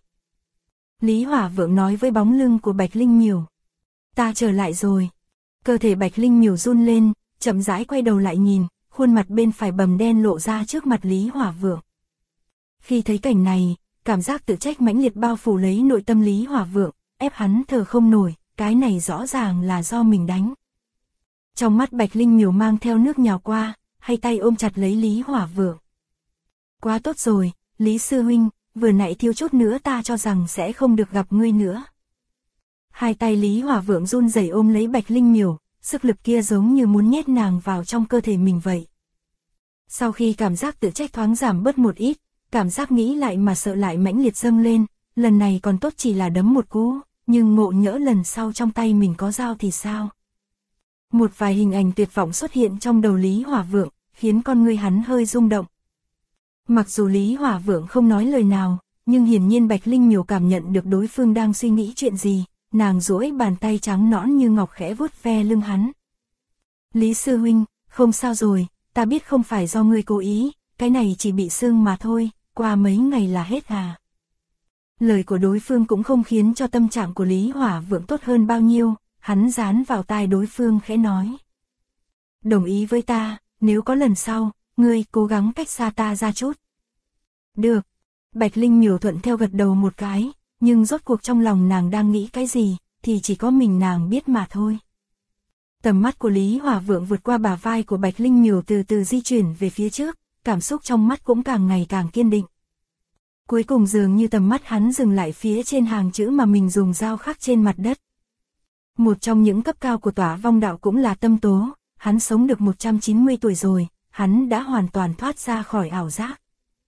Lý Hòa Vượng nói với bóng lưng của Bạch Linh Miểu. Ta trở lại rồi. Cơ thể Bạch Linh Miểu run lên, chậm rãi quay đầu lại nhìn, khuôn mặt bên phải bầm đen lộ ra trước mặt Lý Hòa Vượng. Khi thấy cảnh này, cảm giác tự trách mãnh liệt bao phủ lấy nội tâm Lý Hòa Vượng, ép hắn thở không nổi, cái này rõ ràng là do mình đánh. Trong mắt Bạch Linh Miểu mang theo nước nhào qua, hai tay ôm chặt lấy Lý Hòa Vượng. Quá tốt rồi, Lý sư huynh, vừa nãy thiếu chút nữa ta cho rằng sẽ không được gặp ngươi nữa. Hai tay Lý Hòa Vượng run rẩy ôm lấy Bạch Linh Miểu, sức lực kia giống như muốn nhét nàng vào trong cơ thể mình vậy. Sau khi cảm giác tự trách thoáng giảm bớt một ít, cảm giác nghĩ lại mà sợ lại mãnh liệt dâng lên, lần này còn tốt chỉ là đấm một cú, nhưng ngộ nhỡ lần sau trong tay mình có dao thì sao? Một vài hình ảnh tuyệt vọng xuất hiện trong đầu Lý Hòa Vượng, khiến con ngươi hắn hơi rung động. Mặc dù Lý Hòa Vượng không nói lời nào, nhưng hiển nhiên Bạch Linh Miểu cảm nhận được đối phương đang suy nghĩ chuyện gì, nàng duỗi bàn tay trắng nõn như ngọc khẽ vuốt ve lưng hắn. Lý sư huynh, không sao rồi, ta biết không phải do ngươi cố ý, cái này chỉ bị sưng mà thôi, qua mấy ngày là hết à. Lời của đối phương cũng không khiến cho tâm trạng của Lý Hòa Vượng tốt hơn bao nhiêu, hắn dán vào tai đối phương khẽ nói. Đồng ý với ta, nếu có lần sau, ngươi cố gắng cách xa ta ra chút. Được. Bạch Linh Miểu thuận theo gật đầu một cái, nhưng rốt cuộc trong lòng nàng đang nghĩ cái gì, thì chỉ có mình nàng biết mà thôi. Tầm mắt của Lý Hòa Vượng vượt qua bả vai của Bạch Linh Miểu từ từ di chuyển về phía trước, cảm xúc trong mắt cũng càng ngày càng kiên định. Cuối cùng dường như tầm mắt hắn dừng lại phía trên hàng chữ mà mình dùng dao khắc trên mặt đất. Một trong những cấp cao của Tỏa Vong Đạo cũng là tâm tố, hắn sống được 190 tuổi rồi, hắn đã hoàn toàn thoát ra khỏi ảo giác.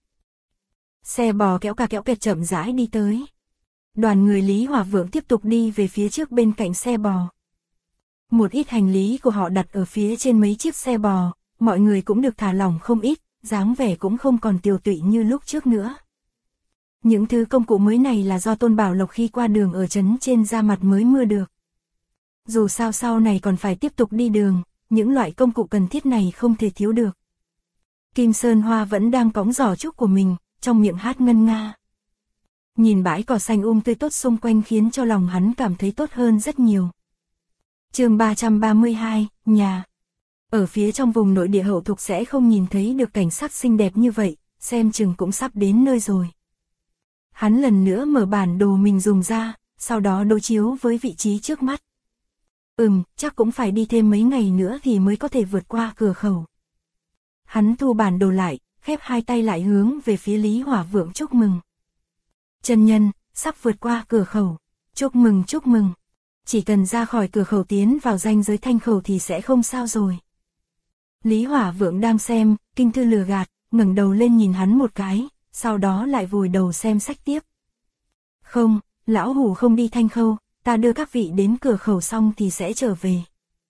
Xe bò kéo cà kéo kẹt chậm rãi đi tới. Đoàn người Lý Hòa Vượng tiếp tục đi về phía trước bên cạnh xe bò. Một ít hành lý của họ đặt ở phía trên mấy chiếc xe bò, mọi người cũng được thả lỏng không ít, dáng vẻ cũng không còn tiều tụy như lúc trước nữa. Những thứ công cụ mới này là do Tôn Bảo Lộc khi qua đường ở trấn trên ra mặt mới mua được. Dù sao sau này còn phải tiếp tục đi đường, những loại công cụ cần thiết này không thể thiếu được. Kim Sơn Hoa vẫn đang cõng giỏ trúc của mình, trong miệng hát ngân nga. Nhìn bãi cỏ xanh tươi tốt xung quanh khiến cho lòng hắn cảm thấy tốt hơn rất nhiều. Chương 332, nhà. Ở phía trong vùng nội địa Hậu Thục sẽ không nhìn thấy được cảnh sắc xinh đẹp như vậy, xem chừng cũng sắp đến nơi rồi. Hắn lần nữa mở bản đồ mình dùng ra, sau đó đối chiếu với vị trí trước mắt. Chắc cũng phải đi thêm mấy ngày nữa thì mới có thể vượt qua cửa khẩu. Hắn thu bản đồ lại, khép hai tay lại hướng về phía Lý Hòa Vượng chúc mừng. Chân nhân, sắp vượt qua cửa khẩu. Chúc mừng chúc mừng. Chỉ cần ra khỏi cửa khẩu tiến vào ranh giới Thanh khẩu thì sẽ không sao rồi. Lý Hỏa Vượng đang xem, kinh thư lừa gạt, ngẩng đầu lên nhìn hắn một cái, sau đó lại vùi đầu xem sách tiếp. Không, lão hủ không đi Thanh khâu, ta đưa các vị đến cửa khẩu xong thì sẽ trở về.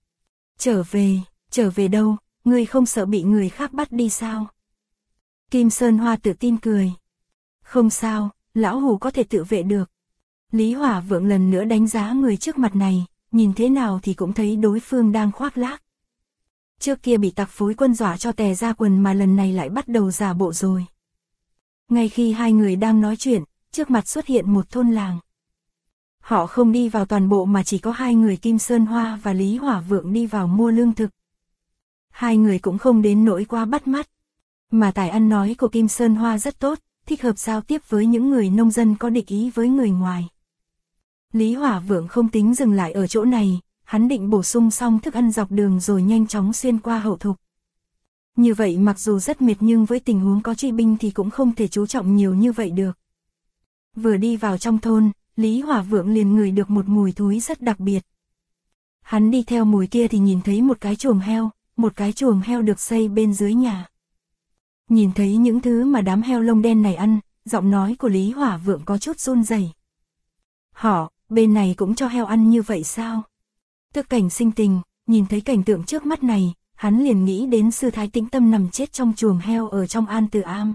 Trở về đâu, ngươi không sợ bị người khác bắt đi sao? Kim Sơn Hoa tự tin cười. Không sao, lão hủ có thể tự vệ được. Lý Hỏa Vượng lần nữa đánh giá người trước mặt này, nhìn thế nào thì cũng thấy đối phương đang khoác lác. Trước kia bị tặc phối quân dọa cho tè ra quần mà lần này lại bắt đầu giả bộ rồi. Ngay khi hai người đang nói chuyện, trước mặt xuất hiện một thôn làng. Họ không đi vào toàn bộ mà chỉ có hai người Kim Sơn Hoa và Lý Hỏa Vượng đi vào mua lương thực. Hai người cũng không đến nỗi quá bắt mắt. Mà tài ăn nói của Kim Sơn Hoa rất tốt, thích hợp giao tiếp với những người nông dân có địch ý với người ngoài. Lý Hỏa Vượng không tính dừng lại ở chỗ này, hắn định bổ sung xong thức ăn dọc đường rồi nhanh chóng xuyên qua hậu thục. Như vậy mặc dù rất mệt nhưng với tình huống có truy binh thì cũng không thể chú trọng nhiều như vậy được. Vừa đi vào trong thôn, Lý Hỏa Vượng liền ngửi được một mùi thúi rất đặc biệt. Hắn đi theo mùi kia thì nhìn thấy một cái chuồng heo được xây bên dưới nhà. Nhìn thấy những thứ mà đám heo lông đen này ăn, giọng nói của Lý Hỏa Vượng có chút run rẩy. Họ, bên này cũng cho heo ăn như vậy sao? Tức Cảnh Sinh Tình, nhìn thấy cảnh tượng trước mắt này, hắn liền nghĩ đến sư thái Tĩnh Tâm nằm chết trong chuồng heo ở trong An Tử Am.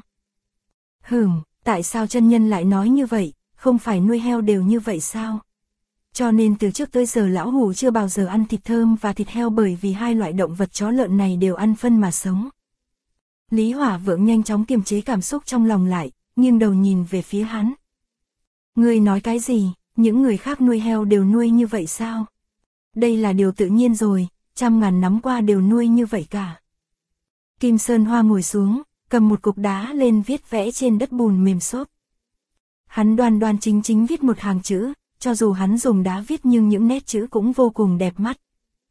Tại sao chân nhân lại nói như vậy, không phải nuôi heo đều như vậy sao? Cho nên từ trước tới giờ lão hủ chưa bao giờ ăn thịt thơm và thịt heo bởi vì hai loại động vật chó lợn này đều ăn phân mà sống. Lý Hỏa Vượng nhanh chóng kiềm chế cảm xúc trong lòng lại, nghiêng đầu nhìn về phía hắn. Ngươi nói cái gì, những người khác nuôi heo đều nuôi như vậy sao? Đây là điều tự nhiên rồi, trăm ngàn năm qua đều nuôi như vậy cả. Kim Sơn Hoa ngồi xuống, cầm một cục đá lên viết vẽ trên đất bùn mềm xốp. Hắn đoan đoan chính chính viết một hàng chữ, cho dù hắn dùng đá viết nhưng những nét chữ cũng vô cùng đẹp mắt.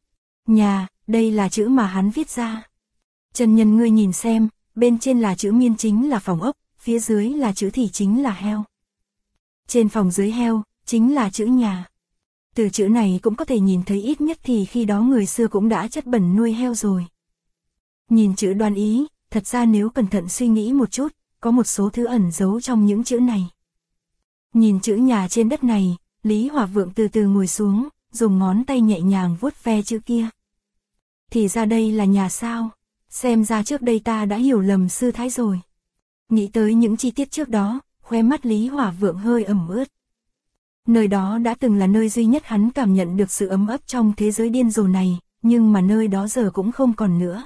Nhà, đây là chữ mà hắn viết ra. Chân nhân ngươi nhìn xem, bên trên là chữ miên chính là phòng ốc, phía dưới là chữ thì chính là heo. Trên phòng dưới heo, chính là chữ nhà. Từ chữ này cũng có thể nhìn thấy ít nhất thì khi đó người xưa cũng đã chất bẩn nuôi heo rồi. Nhìn chữ đoan ý, thật ra nếu cẩn thận suy nghĩ một chút, có một số thứ ẩn giấu trong những chữ này. Nhìn chữ nhà trên đất này, Lý Hỏa Vượng từ từ ngồi xuống, dùng ngón tay nhẹ nhàng vuốt ve chữ kia. Thì ra đây là nhà sao? Xem ra trước đây ta đã hiểu lầm sư thái rồi. Nghĩ tới những chi tiết trước đó, khóe mắt Lý Hỏa Vượng hơi ẩm ướt. Nơi đó đã từng là nơi duy nhất hắn cảm nhận được sự ấm ấp trong thế giới điên rồ này, nhưng mà nơi đó giờ cũng không còn nữa.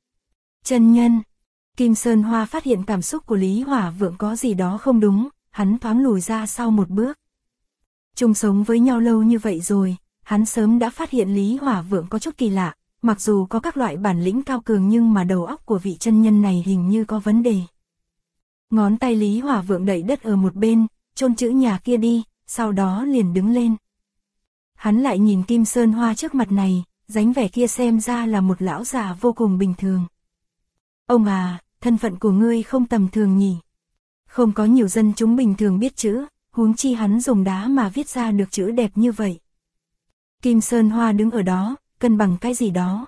Chân nhân, Kim Sơn Hoa phát hiện cảm xúc của Lý Hỏa Vượng có gì đó không đúng, hắn thoáng lùi ra sau một bước. Chung sống với nhau lâu như vậy rồi, hắn sớm đã phát hiện Lý Hỏa Vượng có chút kỳ lạ, mặc dù có các loại bản lĩnh cao cường nhưng mà đầu óc của vị chân nhân này hình như có vấn đề. Ngón tay Lý Hỏa Vượng đẩy đất ở một bên, chôn chữ nhà kia đi, sau đó liền đứng lên. Hắn lại nhìn Kim Sơn Hoa trước mặt này, dáng vẻ kia xem ra là một lão già vô cùng bình thường. Ông à, thân phận của ngươi không tầm thường nhỉ? Không có nhiều dân chúng bình thường biết chữ, huống chi hắn dùng đá mà viết ra được chữ đẹp như vậy. Kim Sơn Hoa đứng ở đó, cân bằng cái gì đó.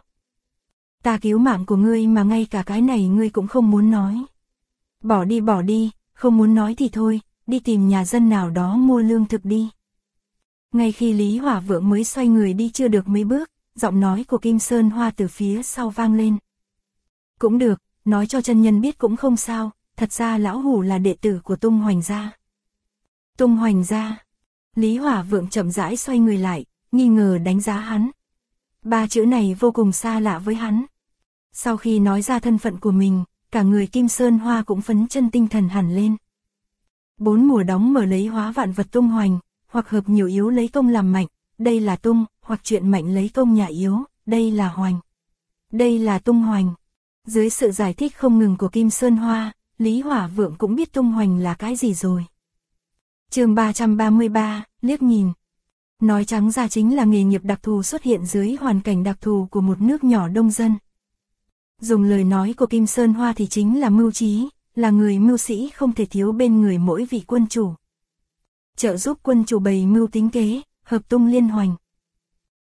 Ta cứu mạng của ngươi mà ngay cả cái này ngươi cũng không muốn nói. Bỏ đi, không muốn nói thì thôi, đi tìm nhà dân nào đó mua lương thực đi. Ngay khi Lý Hỏa Vượng mới xoay người đi chưa được mấy bước, giọng nói của Kim Sơn Hoa từ phía sau vang lên. Cũng được, nói cho chân nhân biết cũng không sao, thật ra lão hủ là đệ tử của Tung Hoành gia. Tung Hoành gia. Lý Hỏa Vượng chậm rãi xoay người lại, nghi ngờ đánh giá hắn. Ba chữ này vô cùng xa lạ với hắn. Sau khi nói ra thân phận của mình, cả người Kim Sơn Hoa cũng phấn chân tinh thần hẳn lên. 4 mùa đóng mở lấy hóa vạn vật tung hoành, hoặc hợp nhiều yếu lấy công làm mạnh, đây là tung, hoặc chuyện mạnh lấy công nhà yếu, đây là hoành. Đây là tung hoành. Dưới sự giải thích không ngừng của Kim Sơn Hoa, Lý Hỏa Vượng cũng biết tung hoành là cái gì rồi. Chương 333, liếc nhìn. Nói trắng ra chính là nghề nghiệp đặc thù xuất hiện dưới hoàn cảnh đặc thù của một nước nhỏ đông dân. Dùng lời nói của Kim Sơn Hoa thì chính là mưu trí, là người mưu sĩ không thể thiếu bên người mỗi vị quân chủ. Trợ giúp quân chủ bày mưu tính kế, hợp tung liên hoành.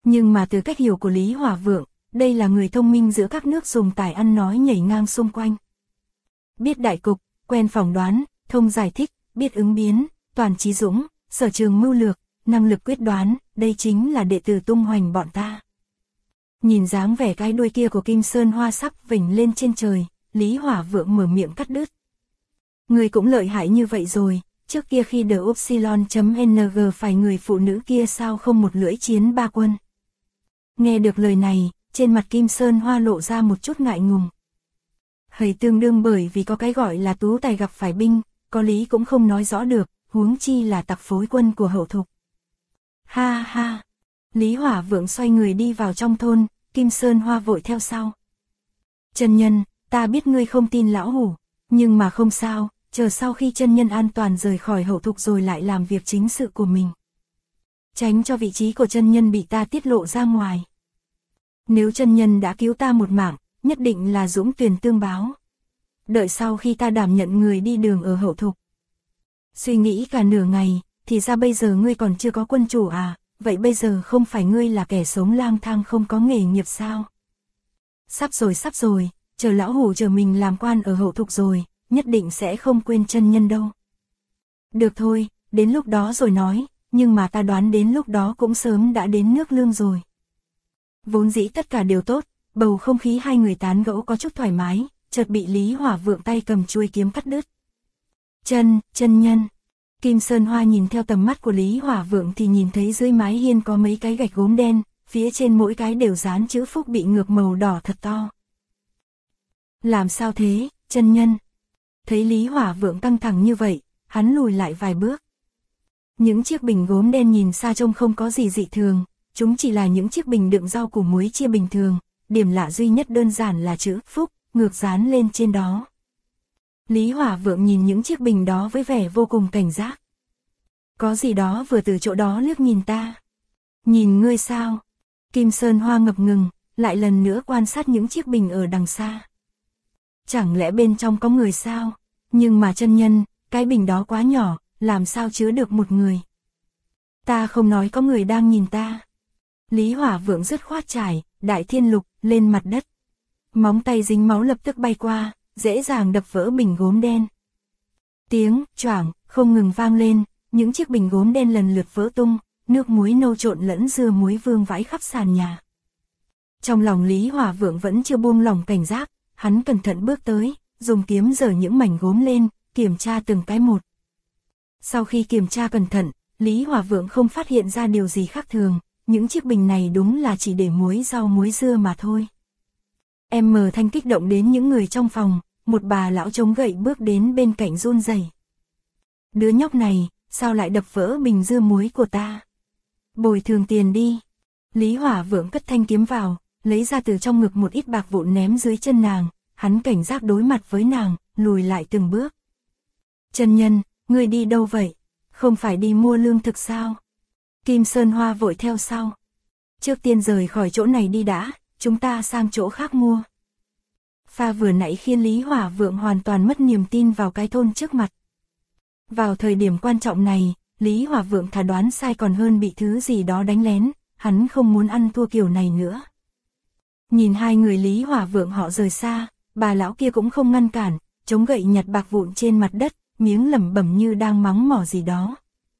Nhưng mà từ cách hiểu của Lý Hỏa Vượng, đây là người thông minh giữa các nước dùng tài ăn nói nhảy ngang xung quanh. Biết đại cục, quen phỏng đoán, thông giải thích, biết ứng biến, toàn trí dũng, sở trường mưu lược, năng lực quyết đoán, đây chính là đệ tử tung hoành bọn ta. Nhìn dáng vẻ cái đuôi kia của Kim Sơn Hoa sắp vểnh lên trên trời, Lý Hỏa Vượng mở miệng cắt đứt. Người cũng lợi hại như vậy rồi, trước kia khi The Upsilon.ng phải người phụ nữ kia sao không một lưỡi chiến ba quân. Nghe được lời này, trên mặt Kim Sơn Hoa lộ ra một chút ngại ngùng. Hầy tương đương bởi vì có cái gọi là tú tài gặp phải binh, có lý cũng không nói rõ được, huống chi là tặc phối quân của Hậu Thục. Ha ha! Lý Hỏa Vượng xoay người đi vào trong thôn, Kim Sơn Hoa vội theo sau. Chân nhân, ta biết ngươi không tin lão hủ, nhưng mà không sao, chờ sau khi chân nhân an toàn rời khỏi Hậu Thục rồi lại làm việc chính sự của mình. Tránh cho vị trí của chân nhân bị ta tiết lộ ra ngoài. Nếu chân nhân đã cứu ta một mạng, nhất định là dũng tuyển tương báo. Đợi sau khi ta đảm nhận người đi đường ở Hậu Thục. Suy nghĩ cả nửa ngày, thì ra bây giờ ngươi còn chưa có quân chủ à, vậy bây giờ không phải ngươi là kẻ sống lang thang không có nghề nghiệp sao? Sắp rồi, chờ lão hủ chờ mình làm quan ở Hậu Thục rồi, nhất định sẽ không quên chân nhân đâu. Được thôi, đến lúc đó rồi nói, nhưng mà ta đoán đến lúc đó cũng sớm đã đến nước lương rồi. Vốn dĩ tất cả đều tốt, bầu không khí hai người tán gẫu có chút thoải mái, chợt bị Lý Hỏa Vượng tay cầm chuôi kiếm cắt đứt. Chân nhân. Kim Sơn Hoa nhìn theo tầm mắt của Lý Hỏa Vượng thì nhìn thấy dưới mái hiên có mấy cái gạch gốm đen, phía trên mỗi cái đều dán chữ phúc bị ngược màu đỏ thật to. Làm sao thế, chân nhân? Thấy Lý Hỏa Vượng căng thẳng như vậy, hắn lùi lại vài bước. Những chiếc bình gốm đen nhìn xa trông không có gì dị thường, chúng chỉ là những chiếc bình đựng rau củ muối chia bình thường, điểm lạ duy nhất đơn giản là chữ phúc ngược dán lên trên đó. Lý Hỏa Vượng nhìn những chiếc bình đó với vẻ vô cùng cảnh giác. Có gì đó vừa từ chỗ đó liếc nhìn ta. Nhìn ngươi sao? Kim Sơn Hoa ngập ngừng, lại lần nữa quan sát những chiếc bình ở đằng xa. Chẳng lẽ bên trong có người sao? Nhưng mà chân nhân, cái bình đó quá nhỏ, làm sao chứa được một người? Ta không nói có người đang nhìn ta. Lý Hỏa Vượng dứt khoát trải, đại thiên lục, lên mặt đất. Móng tay dính máu lập tức bay qua, dễ dàng đập vỡ bình gốm đen. Tiếng choảng không ngừng vang lên, những chiếc bình gốm đen lần lượt vỡ tung, nước muối nâu trộn lẫn dưa muối vương vãi khắp sàn nhà. Trong lòng Lý Hỏa Vượng vẫn chưa buông lỏng cảnh giác, hắn cẩn thận bước tới, dùng kiếm giở những mảnh gốm lên, kiểm tra từng cái một. Sau khi kiểm tra cẩn thận, Lý Hỏa Vượng không phát hiện ra điều gì khác thường, những chiếc bình này đúng là chỉ để muối rau muối dưa mà thôi. Thanh kích động đến những người trong phòng, một bà lão chống gậy bước đến bên cạnh run rẩy. Đứa nhóc này, sao lại đập vỡ bình dưa muối của ta? Bồi thường tiền đi. Lý Hỏa Vượng cất thanh kiếm vào, lấy ra từ trong ngực một ít bạc vụn ném dưới chân nàng, hắn cảnh giác đối mặt với nàng, lùi lại từng bước. Chân nhân, ngươi đi đâu vậy? Không phải đi mua lương thực sao? Kim Sơn Hoa vội theo sau. Trước tiên rời khỏi chỗ này đi đã, chúng ta sang chỗ khác mua. Pha vừa nãy khiến Lý Hỏa Vượng hoàn toàn mất niềm tin vào cái thôn trước mặt. Vào thời điểm quan trọng này, Lý Hỏa Vượng thà đoán sai còn hơn bị thứ gì đó đánh lén, hắn không muốn ăn thua kiểu này nữa. Nhìn hai người Lý Hỏa Vượng họ rời xa, bà lão kia cũng không ngăn cản, chống gậy nhặt bạc vụn trên mặt đất, miếng lẩm bẩm như đang mắng mỏ gì đó.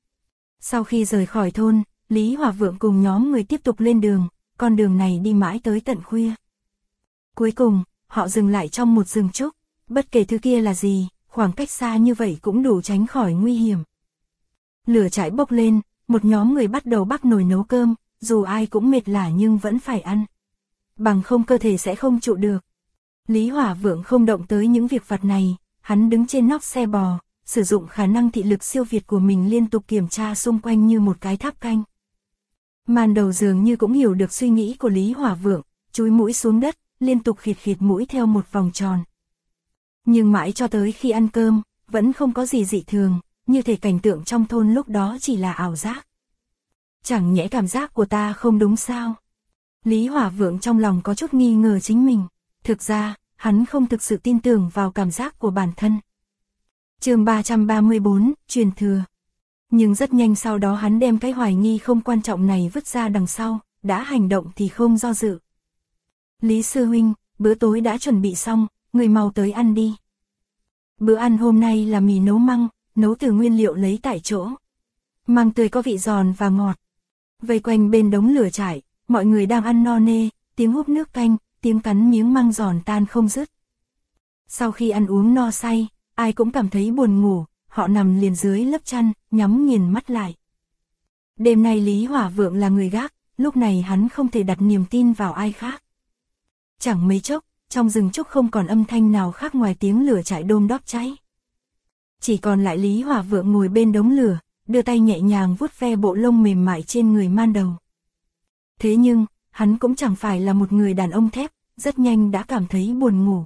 Sau khi rời khỏi thôn, Lý Hỏa Vượng cùng nhóm người tiếp tục lên đường, con đường này đi mãi tới tận khuya. Cuối cùng, họ dừng lại trong một rừng trúc, bất kể thứ kia là gì, khoảng cách xa như vậy cũng đủ tránh khỏi nguy hiểm. Lửa cháy bốc lên, một nhóm người bắt đầu bắc nồi nấu cơm, dù ai cũng mệt lả nhưng vẫn phải ăn. Bằng không cơ thể sẽ không trụ được. Lý Hỏa Vượng không động tới những việc vặt này, hắn đứng trên nóc xe bò, sử dụng khả năng thị lực siêu việt của mình liên tục kiểm tra xung quanh như một cái tháp canh. Màn đầu dường như cũng hiểu được suy nghĩ của Lý Hỏa Vượng, chúi mũi xuống đất, liên tục khịt khịt mũi theo một vòng tròn. Nhưng mãi cho tới khi ăn cơm, vẫn không có gì dị thường, như thể cảnh tượng trong thôn lúc đó chỉ là ảo giác. Chẳng nhẽ cảm giác của ta không đúng sao? Lý Hỏa Vượng trong lòng có chút nghi ngờ chính mình, thực ra, hắn không thực sự tin tưởng vào cảm giác của bản thân. Chương 334, truyền thừa. Nhưng rất nhanh sau đó hắn đem cái hoài nghi không quan trọng này vứt ra đằng sau, đã hành động thì không do dự. Lý sư huynh, bữa tối đã chuẩn bị xong, người mau tới ăn đi. Bữa ăn hôm nay là mì nấu măng, nấu từ nguyên liệu lấy tại chỗ. Măng tươi có vị giòn và ngọt. Vây quanh bên đống lửa trại, mọi người đang ăn no nê, tiếng húp nước canh, tiếng cắn miếng măng giòn tan không dứt. Sau khi ăn uống no say, ai cũng cảm thấy buồn ngủ, họ nằm liền dưới lớp chăn, nhắm nghiền mắt lại. Đêm nay Lý Hỏa Vượng là người gác, lúc này hắn không thể đặt niềm tin vào ai khác. Chẳng mấy chốc, trong rừng trúc không còn âm thanh nào khác ngoài tiếng lửa trại đôm đóm cháy. Chỉ còn lại Lý Hỏa Vượng ngồi bên đống lửa, đưa tay nhẹ nhàng vuốt ve bộ lông mềm mại trên người man đầu. Thế nhưng, hắn cũng chẳng phải là một người đàn ông thép, rất nhanh đã cảm thấy buồn ngủ.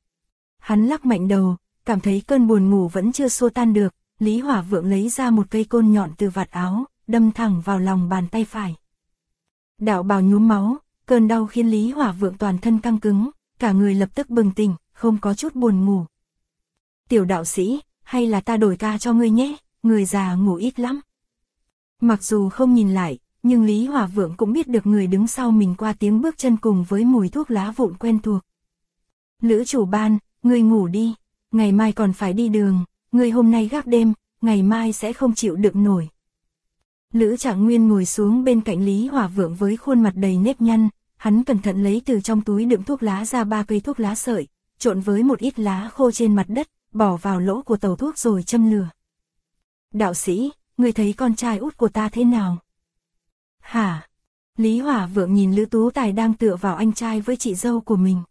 Hắn lắc mạnh đầu, cảm thấy cơn buồn ngủ vẫn chưa xua tan được, Lý Hỏa Vượng lấy ra một cây côn nhọn từ vạt áo, đâm thẳng vào lòng bàn tay phải. Đạo bào nhuốm máu, cơn đau khiến Lý Hỏa Vượng toàn thân căng cứng, cả người lập tức bừng tỉnh, không có chút buồn ngủ. Tiểu đạo sĩ, hay là ta đổi ca cho ngươi nhé, người già ngủ ít lắm. Mặc dù không nhìn lại, nhưng Lý Hỏa Vượng cũng biết được người đứng sau mình qua tiếng bước chân cùng với mùi thuốc lá vụn quen thuộc. Lữ chủ ban, ngươi ngủ đi, ngày mai còn phải đi đường, ngươi hôm nay gác đêm, ngày mai sẽ không chịu đựng nổi. Lữ Trạng Nguyên ngồi xuống bên cạnh Lý Hỏa Vượng với khuôn mặt đầy nếp nhăn, hắn cẩn thận lấy từ trong túi đựng thuốc lá ra 3 cây thuốc lá sợi, trộn với một ít lá khô trên mặt đất, bỏ vào lỗ của tàu thuốc rồi châm lửa. Đạo sĩ, ngươi thấy con trai út của ta thế nào? Hả? Lý Hỏa Vượng nhìn Lữ Tú Tài đang tựa vào anh trai với chị dâu của mình.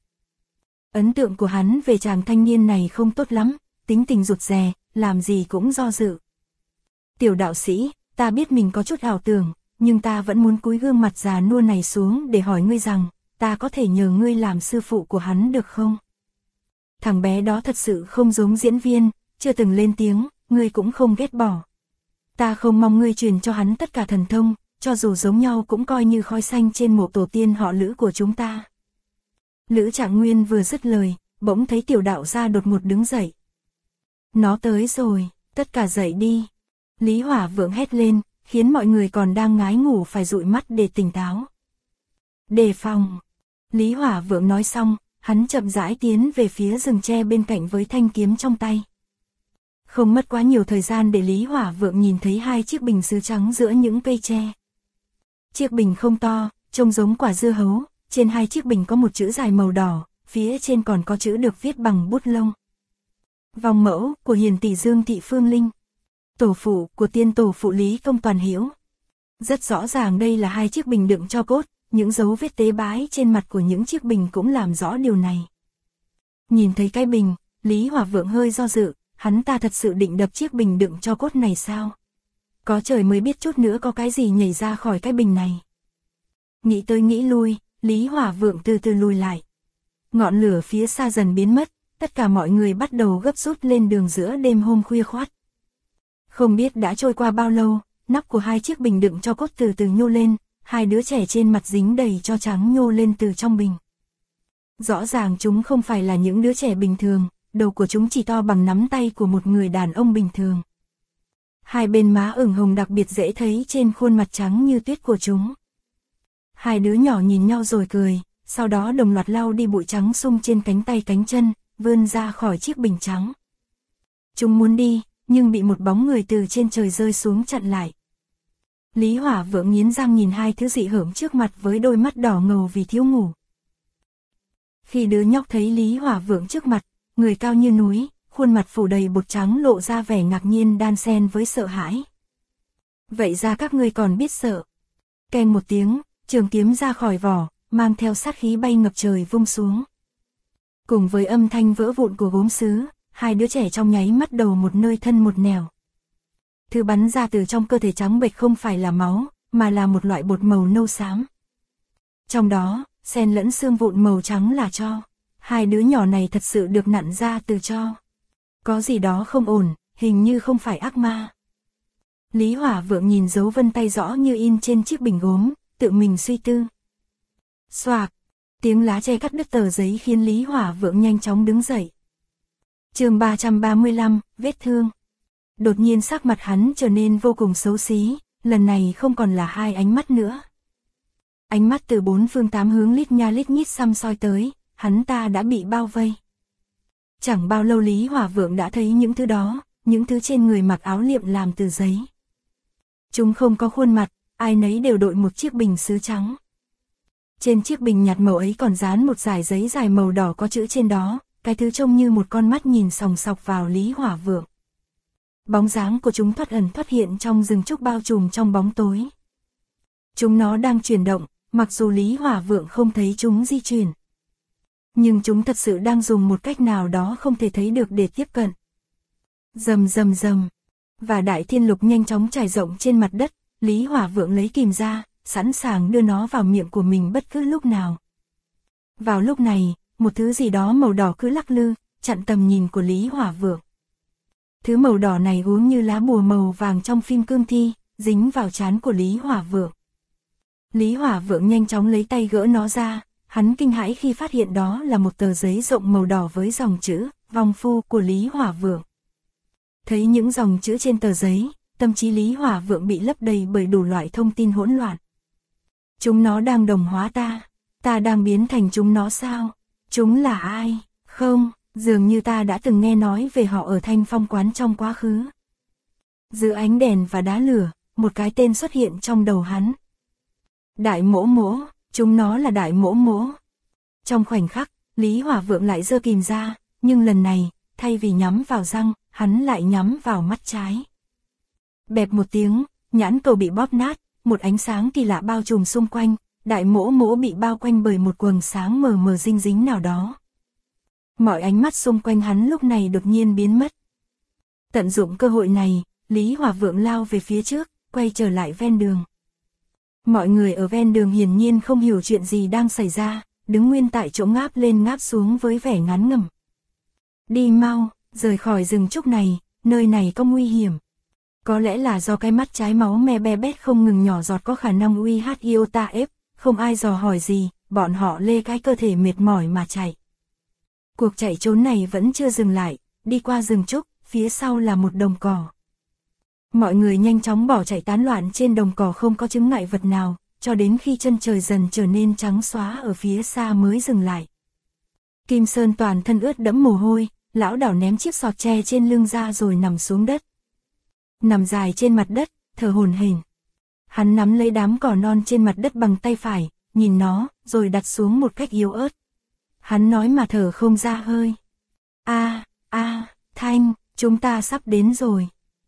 Ấn tượng của hắn về chàng thanh niên này không tốt lắm, tính tình rụt rè, làm gì cũng do dự. Tiểu đạo sĩ, ta biết mình có chút ảo tưởng, nhưng ta vẫn muốn cúi gương mặt già nua này xuống để hỏi ngươi rằng, ta có thể nhờ ngươi làm sư phụ của hắn được không? Thằng bé đó thật sự không giống diễn viên, chưa từng lên tiếng, ngươi cũng không ghét bỏ. Ta không mong ngươi truyền cho hắn tất cả thần thông, cho dù giống nhau cũng coi như khói xanh trên mộ tổ tiên họ Lữ của chúng ta. Lữ Trạng Nguyên vừa dứt lời, bỗng thấy tiểu đạo gia đột ngột đứng dậy. Nó tới rồi, tất cả dậy đi. Lý Hỏa Vượng hét lên, khiến mọi người còn đang ngái ngủ phải dụi mắt để tỉnh táo. Đề phòng. Lý Hỏa Vượng nói xong, hắn chậm rãi tiến về phía rừng tre bên cạnh với thanh kiếm trong tay. Không mất quá nhiều thời gian để Lý Hỏa Vượng nhìn thấy 2 chiếc bình sứ trắng giữa những cây tre. Chiếc bình không to, trông giống quả dưa hấu, trên 2 chiếc bình có một chữ dài màu đỏ, phía trên còn có chữ được viết bằng bút lông. Vòng mẫu của hiền tỷ Dương Thị Phương Linh. Tổ phụ của tiên tổ phụ Lý Công Toàn Hiếu. Rất rõ ràng đây là 2 chiếc bình đựng tro cốt, những dấu vết tế bái trên mặt của những chiếc bình cũng làm rõ điều này. Nhìn thấy cái bình, Lý Hỏa Vượng hơi do dự, hắn ta thật sự định đập chiếc bình đựng tro cốt này sao? Có trời mới biết chút nữa có cái gì nhảy ra khỏi cái bình này. Nghĩ tới nghĩ lui, Lý Hỏa Vượng từ từ lùi lại. Ngọn lửa phía xa dần biến mất, tất cả mọi người bắt đầu gấp rút lên đường giữa đêm hôm khuya khoắt. Không biết đã trôi qua bao lâu, nắp của 2 chiếc bình đựng tro cốt từ từ nhô lên, 2 đứa trẻ trên mặt dính đầy tro trắng nhô lên từ trong bình. Rõ ràng chúng không phải là những đứa trẻ bình thường, đầu của chúng chỉ to bằng nắm tay của một người đàn ông bình thường. 2 bên má ửng hồng đặc biệt dễ thấy trên khuôn mặt trắng như tuyết của chúng. 2 đứa nhỏ nhìn nhau rồi cười, sau đó đồng loạt lau đi bụi trắng sung trên cánh tay cánh chân, vươn ra khỏi chiếc bình trắng. Chúng muốn đi, nhưng bị một bóng người từ trên trời rơi xuống chặn lại. Lý Hỏa Vượng nghiến răng nhìn 2 thứ dị hợm trước mặt với đôi mắt đỏ ngầu vì thiếu ngủ. Khi đứa nhóc thấy Lý Hỏa Vượng trước mặt, người cao như núi, khuôn mặt phủ đầy bột trắng lộ ra vẻ ngạc nhiên đan xen với sợ hãi. Vậy ra các ngươi còn biết sợ. Keng một tiếng, trường kiếm ra khỏi vỏ, mang theo sát khí bay ngập trời vung xuống. Cùng với âm thanh vỡ vụn của gốm sứ, 2 đứa trẻ trong nháy mắt đầu một nơi thân một nẻo. Thứ bắn ra từ trong cơ thể trắng bệch không phải là máu, mà là một loại bột màu nâu xám. Trong đó, xen lẫn xương vụn màu trắng là tro. 2 đứa nhỏ này thật sự được nặn ra từ tro. Có gì đó không ổn, hình như không phải ác ma. Lý Hỏa Vượng nhìn dấu vân tay rõ như in trên chiếc bình gốm, tự mình suy tư. Xoạc, tiếng lá tre cắt đứt tờ giấy khiến Lý Hỏa Vượng nhanh chóng đứng dậy. Chương 335, vết thương. Đột nhiên sắc mặt hắn trở nên vô cùng xấu xí, lần này không còn là 2 ánh mắt nữa. Ánh mắt từ bốn phương tám hướng lít nha lít nhít xăm soi tới, hắn ta đã bị bao vây. Chẳng bao lâu Lý Hỏa Vượng đã thấy những thứ đó, những thứ trên người mặc áo liệm làm từ giấy. Chúng không có khuôn mặt, ai nấy đều đội một chiếc bình sứ trắng. Trên chiếc bình nhạt màu ấy còn dán một dải giấy dài màu đỏ có chữ trên đó, cái thứ trông như một con mắt nhìn sòng sọc vào Lý Hỏa Vượng. Bóng dáng của chúng thoát ẩn thoát hiện trong rừng trúc bao trùm trong bóng tối. Chúng nó đang chuyển động, mặc dù Lý Hỏa Vượng không thấy chúng di chuyển. Nhưng chúng thật sự đang dùng một cách nào đó không thể thấy được để tiếp cận. Rầm rầm rầm. Và đại thiên lục nhanh chóng trải rộng trên mặt đất, Lý Hỏa Vượng lấy kìm ra, sẵn sàng đưa nó vào miệng của mình bất cứ lúc nào. Vào lúc này, một thứ gì đó màu đỏ cứ lắc lư, chặn tầm nhìn của Lý Hỏa Vượng. Thứ màu đỏ này uống như lá bùa màu vàng trong phim cương thi, dính vào trán của Lý Hỏa Vượng. Lý Hỏa Vượng nhanh chóng lấy tay gỡ nó ra, hắn kinh hãi khi phát hiện đó là một tờ giấy rộng màu đỏ với dòng chữ, vong phu của Lý Hỏa Vượng. Thấy những dòng chữ trên tờ giấy, tâm trí Lý Hỏa Vượng bị lấp đầy bởi đủ loại thông tin hỗn loạn. Chúng nó đang đồng hóa ta đang biến thành chúng nó sao? Chúng là ai? Không, dường như ta đã từng nghe nói về họ ở Thanh Phong quán trong quá khứ. Giữa ánh đèn và đá lửa, một cái tên xuất hiện trong đầu hắn. Đại Mỗ Mỗ, chúng nó là Đại Mỗ Mỗ. Trong khoảnh khắc, Lý Hỏa Vượng lại giơ kìm ra, nhưng lần này, thay vì nhắm vào răng, hắn lại nhắm vào mắt trái. Bẹp một tiếng, nhãn cầu bị bóp nát, một ánh sáng kỳ lạ bao trùm xung quanh, Đại Mỗ Mỗ bị bao quanh bởi một quầng sáng mờ mờ dinh dính nào đó. Mọi ánh mắt xung quanh hắn lúc này đột nhiên biến mất. Tận dụng cơ hội này, Lý Hỏa Vượng lao về phía trước, quay trở lại ven đường. Mọi người ở ven đường hiển nhiên không hiểu chuyện gì đang xảy ra, đứng nguyên tại chỗ ngáp lên ngáp xuống với vẻ ngán ngẩm. Đi mau, rời khỏi rừng trúc này, nơi này có nguy hiểm. Có lẽ là do cái mắt trái máu me be bét không ngừng nhỏ giọt có khả năng uy hát iota ép, không ai dò hỏi gì, bọn họ lê cái cơ thể mệt mỏi mà chạy. Cuộc chạy trốn này vẫn chưa dừng lại, đi qua rừng trúc, phía sau là một đồng cỏ. Mọi người nhanh chóng bỏ chạy tán loạn trên đồng cỏ không có chướng ngại vật nào, cho đến khi chân trời dần trở nên trắng xóa ở phía xa mới dừng lại. Kim Sơn toàn thân ướt đẫm mồ hôi, lão đảo ném chiếc sọt tre trên lưng ra rồi nằm xuống đất. Nằm dài trên mặt đất, thở hổn hển. Hắn nắm lấy đám cỏ non trên mặt đất bằng tay phải, nhìn nó, rồi đặt xuống một cách yếu ớt. Hắn nói mà thở không ra hơi. Thanh, chúng ta sắp đến rồi.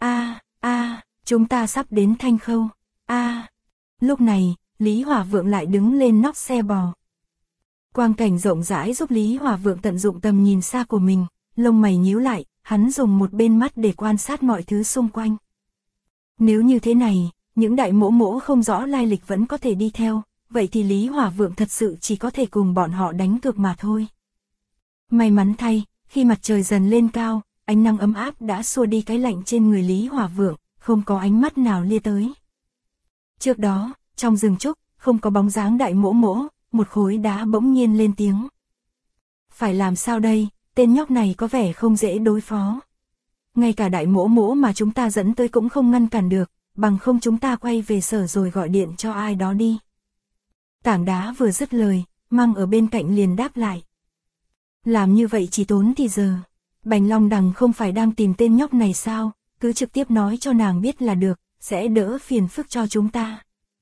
Chúng ta sắp đến Thanh Khâu. Lúc này, Lý Hỏa Vượng lại đứng lên nóc xe bò. Quang cảnh rộng rãi giúp Lý Hỏa Vượng tận dụng tầm nhìn xa của mình, lông mày nhíu lại, hắn dùng một bên mắt để quan sát mọi thứ xung quanh. Nếu như thế này, những Đại Mỗ Mỗ không rõ lai lịch vẫn có thể đi theo, vậy thì Lý Hỏa Vượng thật sự chỉ có thể cùng bọn họ đánh cược mà thôi. May mắn thay, khi mặt trời dần lên cao, ánh nắng ấm áp đã xua đi cái lạnh trên người Lý Hỏa Vượng, không có ánh mắt nào lia tới. Trước đó, trong rừng trúc, không có bóng dáng Đại Mỗ Mỗ, một khối đá bỗng nhiên lên tiếng. Phải làm sao đây, tên nhóc này có vẻ không dễ đối phó. Ngay cả Đại Mỗ Mỗ mà chúng ta dẫn tới cũng không ngăn cản được, bằng không chúng ta quay về sở rồi gọi điện cho ai đó đi. Tảng đá vừa dứt lời, Măng ở bên cạnh liền đáp lại. Làm như vậy chỉ tốn thì giờ. Bành Long Đằng không phải đang tìm tên nhóc này sao, cứ trực tiếp nói cho nàng biết là được, sẽ đỡ phiền phức cho chúng ta.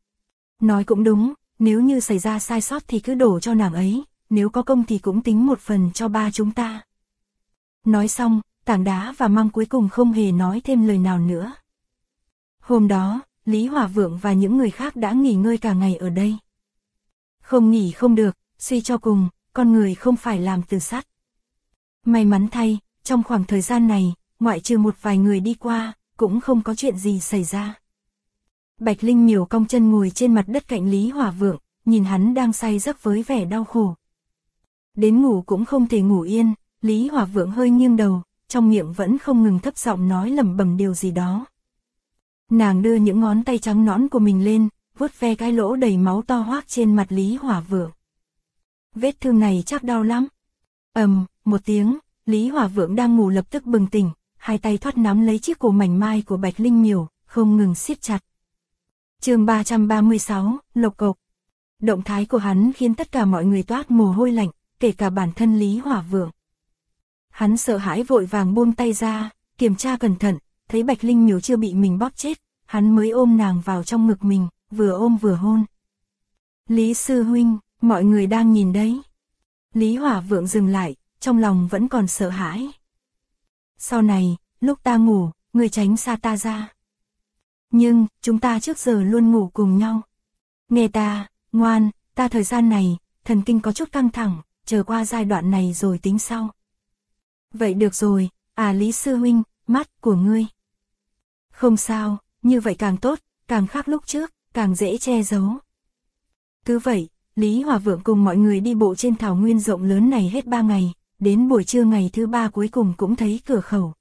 Nói cũng đúng, nếu như xảy ra sai sót thì cứ đổ cho nàng ấy, nếu có công thì cũng tính một phần cho ba chúng ta. Nói xong, Tảng đá và Măng cuối cùng không hề nói thêm lời nào nữa. Hôm đó, Lý Hỏa Vượng và những người khác đã nghỉ ngơi cả ngày ở đây. Không nghỉ không được, suy cho cùng, con người không phải làm từ sắt. May mắn thay, trong khoảng thời gian này, ngoại trừ một vài người đi qua, cũng không có chuyện gì xảy ra. Bạch Linh Miểu cong chân ngồi trên mặt đất cạnh Lý Hỏa Vượng, nhìn hắn đang say giấc với vẻ đau khổ. Đến ngủ cũng không thể ngủ yên, Lý Hỏa Vượng hơi nghiêng đầu, trong miệng vẫn không ngừng thấp giọng nói lẩm bẩm điều gì đó. Nàng đưa những ngón tay trắng nõn của mình lên, vuốt ve cái lỗ đầy máu to hoác trên mặt Lý Hỏa Vượng. Vết thương này chắc đau lắm. Một tiếng, Lý Hỏa Vượng đang ngủ lập tức bừng tỉnh, hai tay thoát nắm lấy chiếc cổ mảnh mai của Bạch Linh Miểu, không ngừng siết chặt. Chương 336, Lộc Cộc. Động thái của hắn khiến tất cả mọi người toát mồ hôi lạnh, kể cả bản thân Lý Hỏa Vượng. Hắn sợ hãi vội vàng buông tay ra, kiểm tra cẩn thận, thấy Bạch Linh Miểu chưa bị mình bóp chết, hắn mới ôm nàng vào trong ngực mình, vừa ôm vừa hôn. Lý sư huynh, mọi người đang nhìn đấy. Lý Hỏa Vượng dừng lại, trong lòng vẫn còn sợ hãi. Sau này, lúc ta ngủ, người tránh xa ta ra. Nhưng, chúng ta trước giờ luôn ngủ cùng nhau. Nghe ta, ngoan, ta thời gian này, thần kinh có chút căng thẳng, chờ qua giai đoạn này rồi tính sau. Vậy được rồi, Lý sư huynh, mắt của ngươi. Không sao, như vậy càng tốt, càng khác lúc trước, càng dễ che giấu. Cứ vậy, Lý Hỏa Vượng cùng mọi người đi bộ trên thảo nguyên rộng lớn này hết 3 ngày, đến buổi trưa ngày thứ 3 cuối cùng cũng thấy cửa khẩu.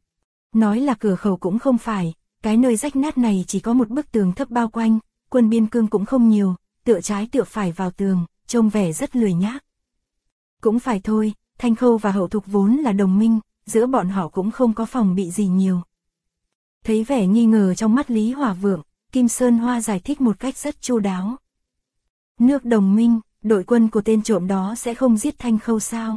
Nói là cửa khẩu cũng không phải, cái nơi rách nát này chỉ có một bức tường thấp bao quanh, quân biên cương cũng không nhiều, tựa trái tựa phải vào tường, trông vẻ rất lười nhác. Cũng phải thôi, Thanh Khâu và Hậu Thục vốn là đồng minh, giữa bọn họ cũng không có phòng bị gì nhiều. Thấy vẻ nghi ngờ trong mắt Lý Hỏa Vượng, Kim Sơn Hoa giải thích một cách rất chu đáo. Nước đồng minh, đội quân của tên trộm đó sẽ không giết Thanh Khâu sao?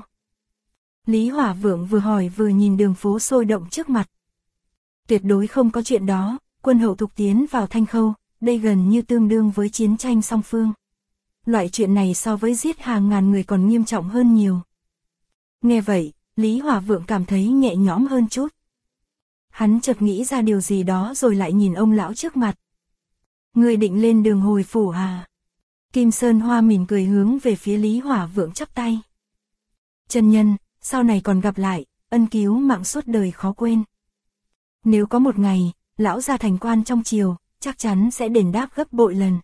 Lý Hỏa Vượng vừa hỏi vừa nhìn đường phố sôi động trước mặt. Tuyệt đối không có chuyện đó, quân Hậu Thục tiến vào Thanh Khâu, đây gần như tương đương với chiến tranh song phương. Loại chuyện này so với giết hàng ngàn người còn nghiêm trọng hơn nhiều. Nghe vậy, Lý Hỏa Vượng cảm thấy nhẹ nhõm hơn chút. Hắn chợt nghĩ ra điều gì đó rồi lại nhìn ông lão trước mặt. Người định lên đường hồi phủ à? Kim Sơn Hoa mỉm cười hướng về phía Lý Hỏa Vượng chắp tay. Chân nhân, sau này còn gặp lại, ân cứu mạng suốt đời khó quên. Nếu có một ngày, lão ra thành quan trong triều, chắc chắn sẽ đền đáp gấp bội lần.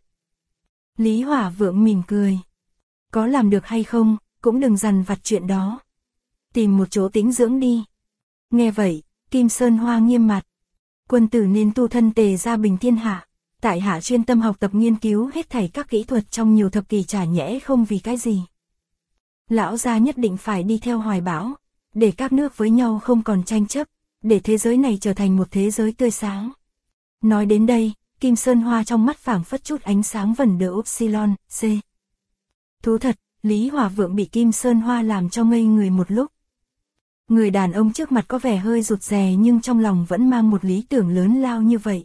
Lý Hỏa Vượng mỉm cười. Có làm được hay không, cũng đừng dằn vặt chuyện đó. Tìm một chỗ tĩnh dưỡng đi. Nghe vậy, Kim Sơn Hoa nghiêm mặt. Quân tử nên tu thân tề gia bình thiên hạ. Tại hạ chuyên tâm học tập nghiên cứu hết thảy các kỹ thuật trong nhiều thập kỷ chả nhẽ không vì cái gì. Lão gia nhất định phải đi theo hoài bão, để các nước với nhau không còn tranh chấp, để thế giới này trở thành một thế giới tươi sáng. Nói đến đây, Kim Sơn Hoa trong mắt phảng phất chút ánh sáng vẩn đờ upsilon, C. Thú thật, Lý Hỏa Vượng bị Kim Sơn Hoa làm cho ngây người một lúc. Người đàn ông trước mặt có vẻ hơi rụt rè nhưng trong lòng vẫn mang một lý tưởng lớn lao như vậy.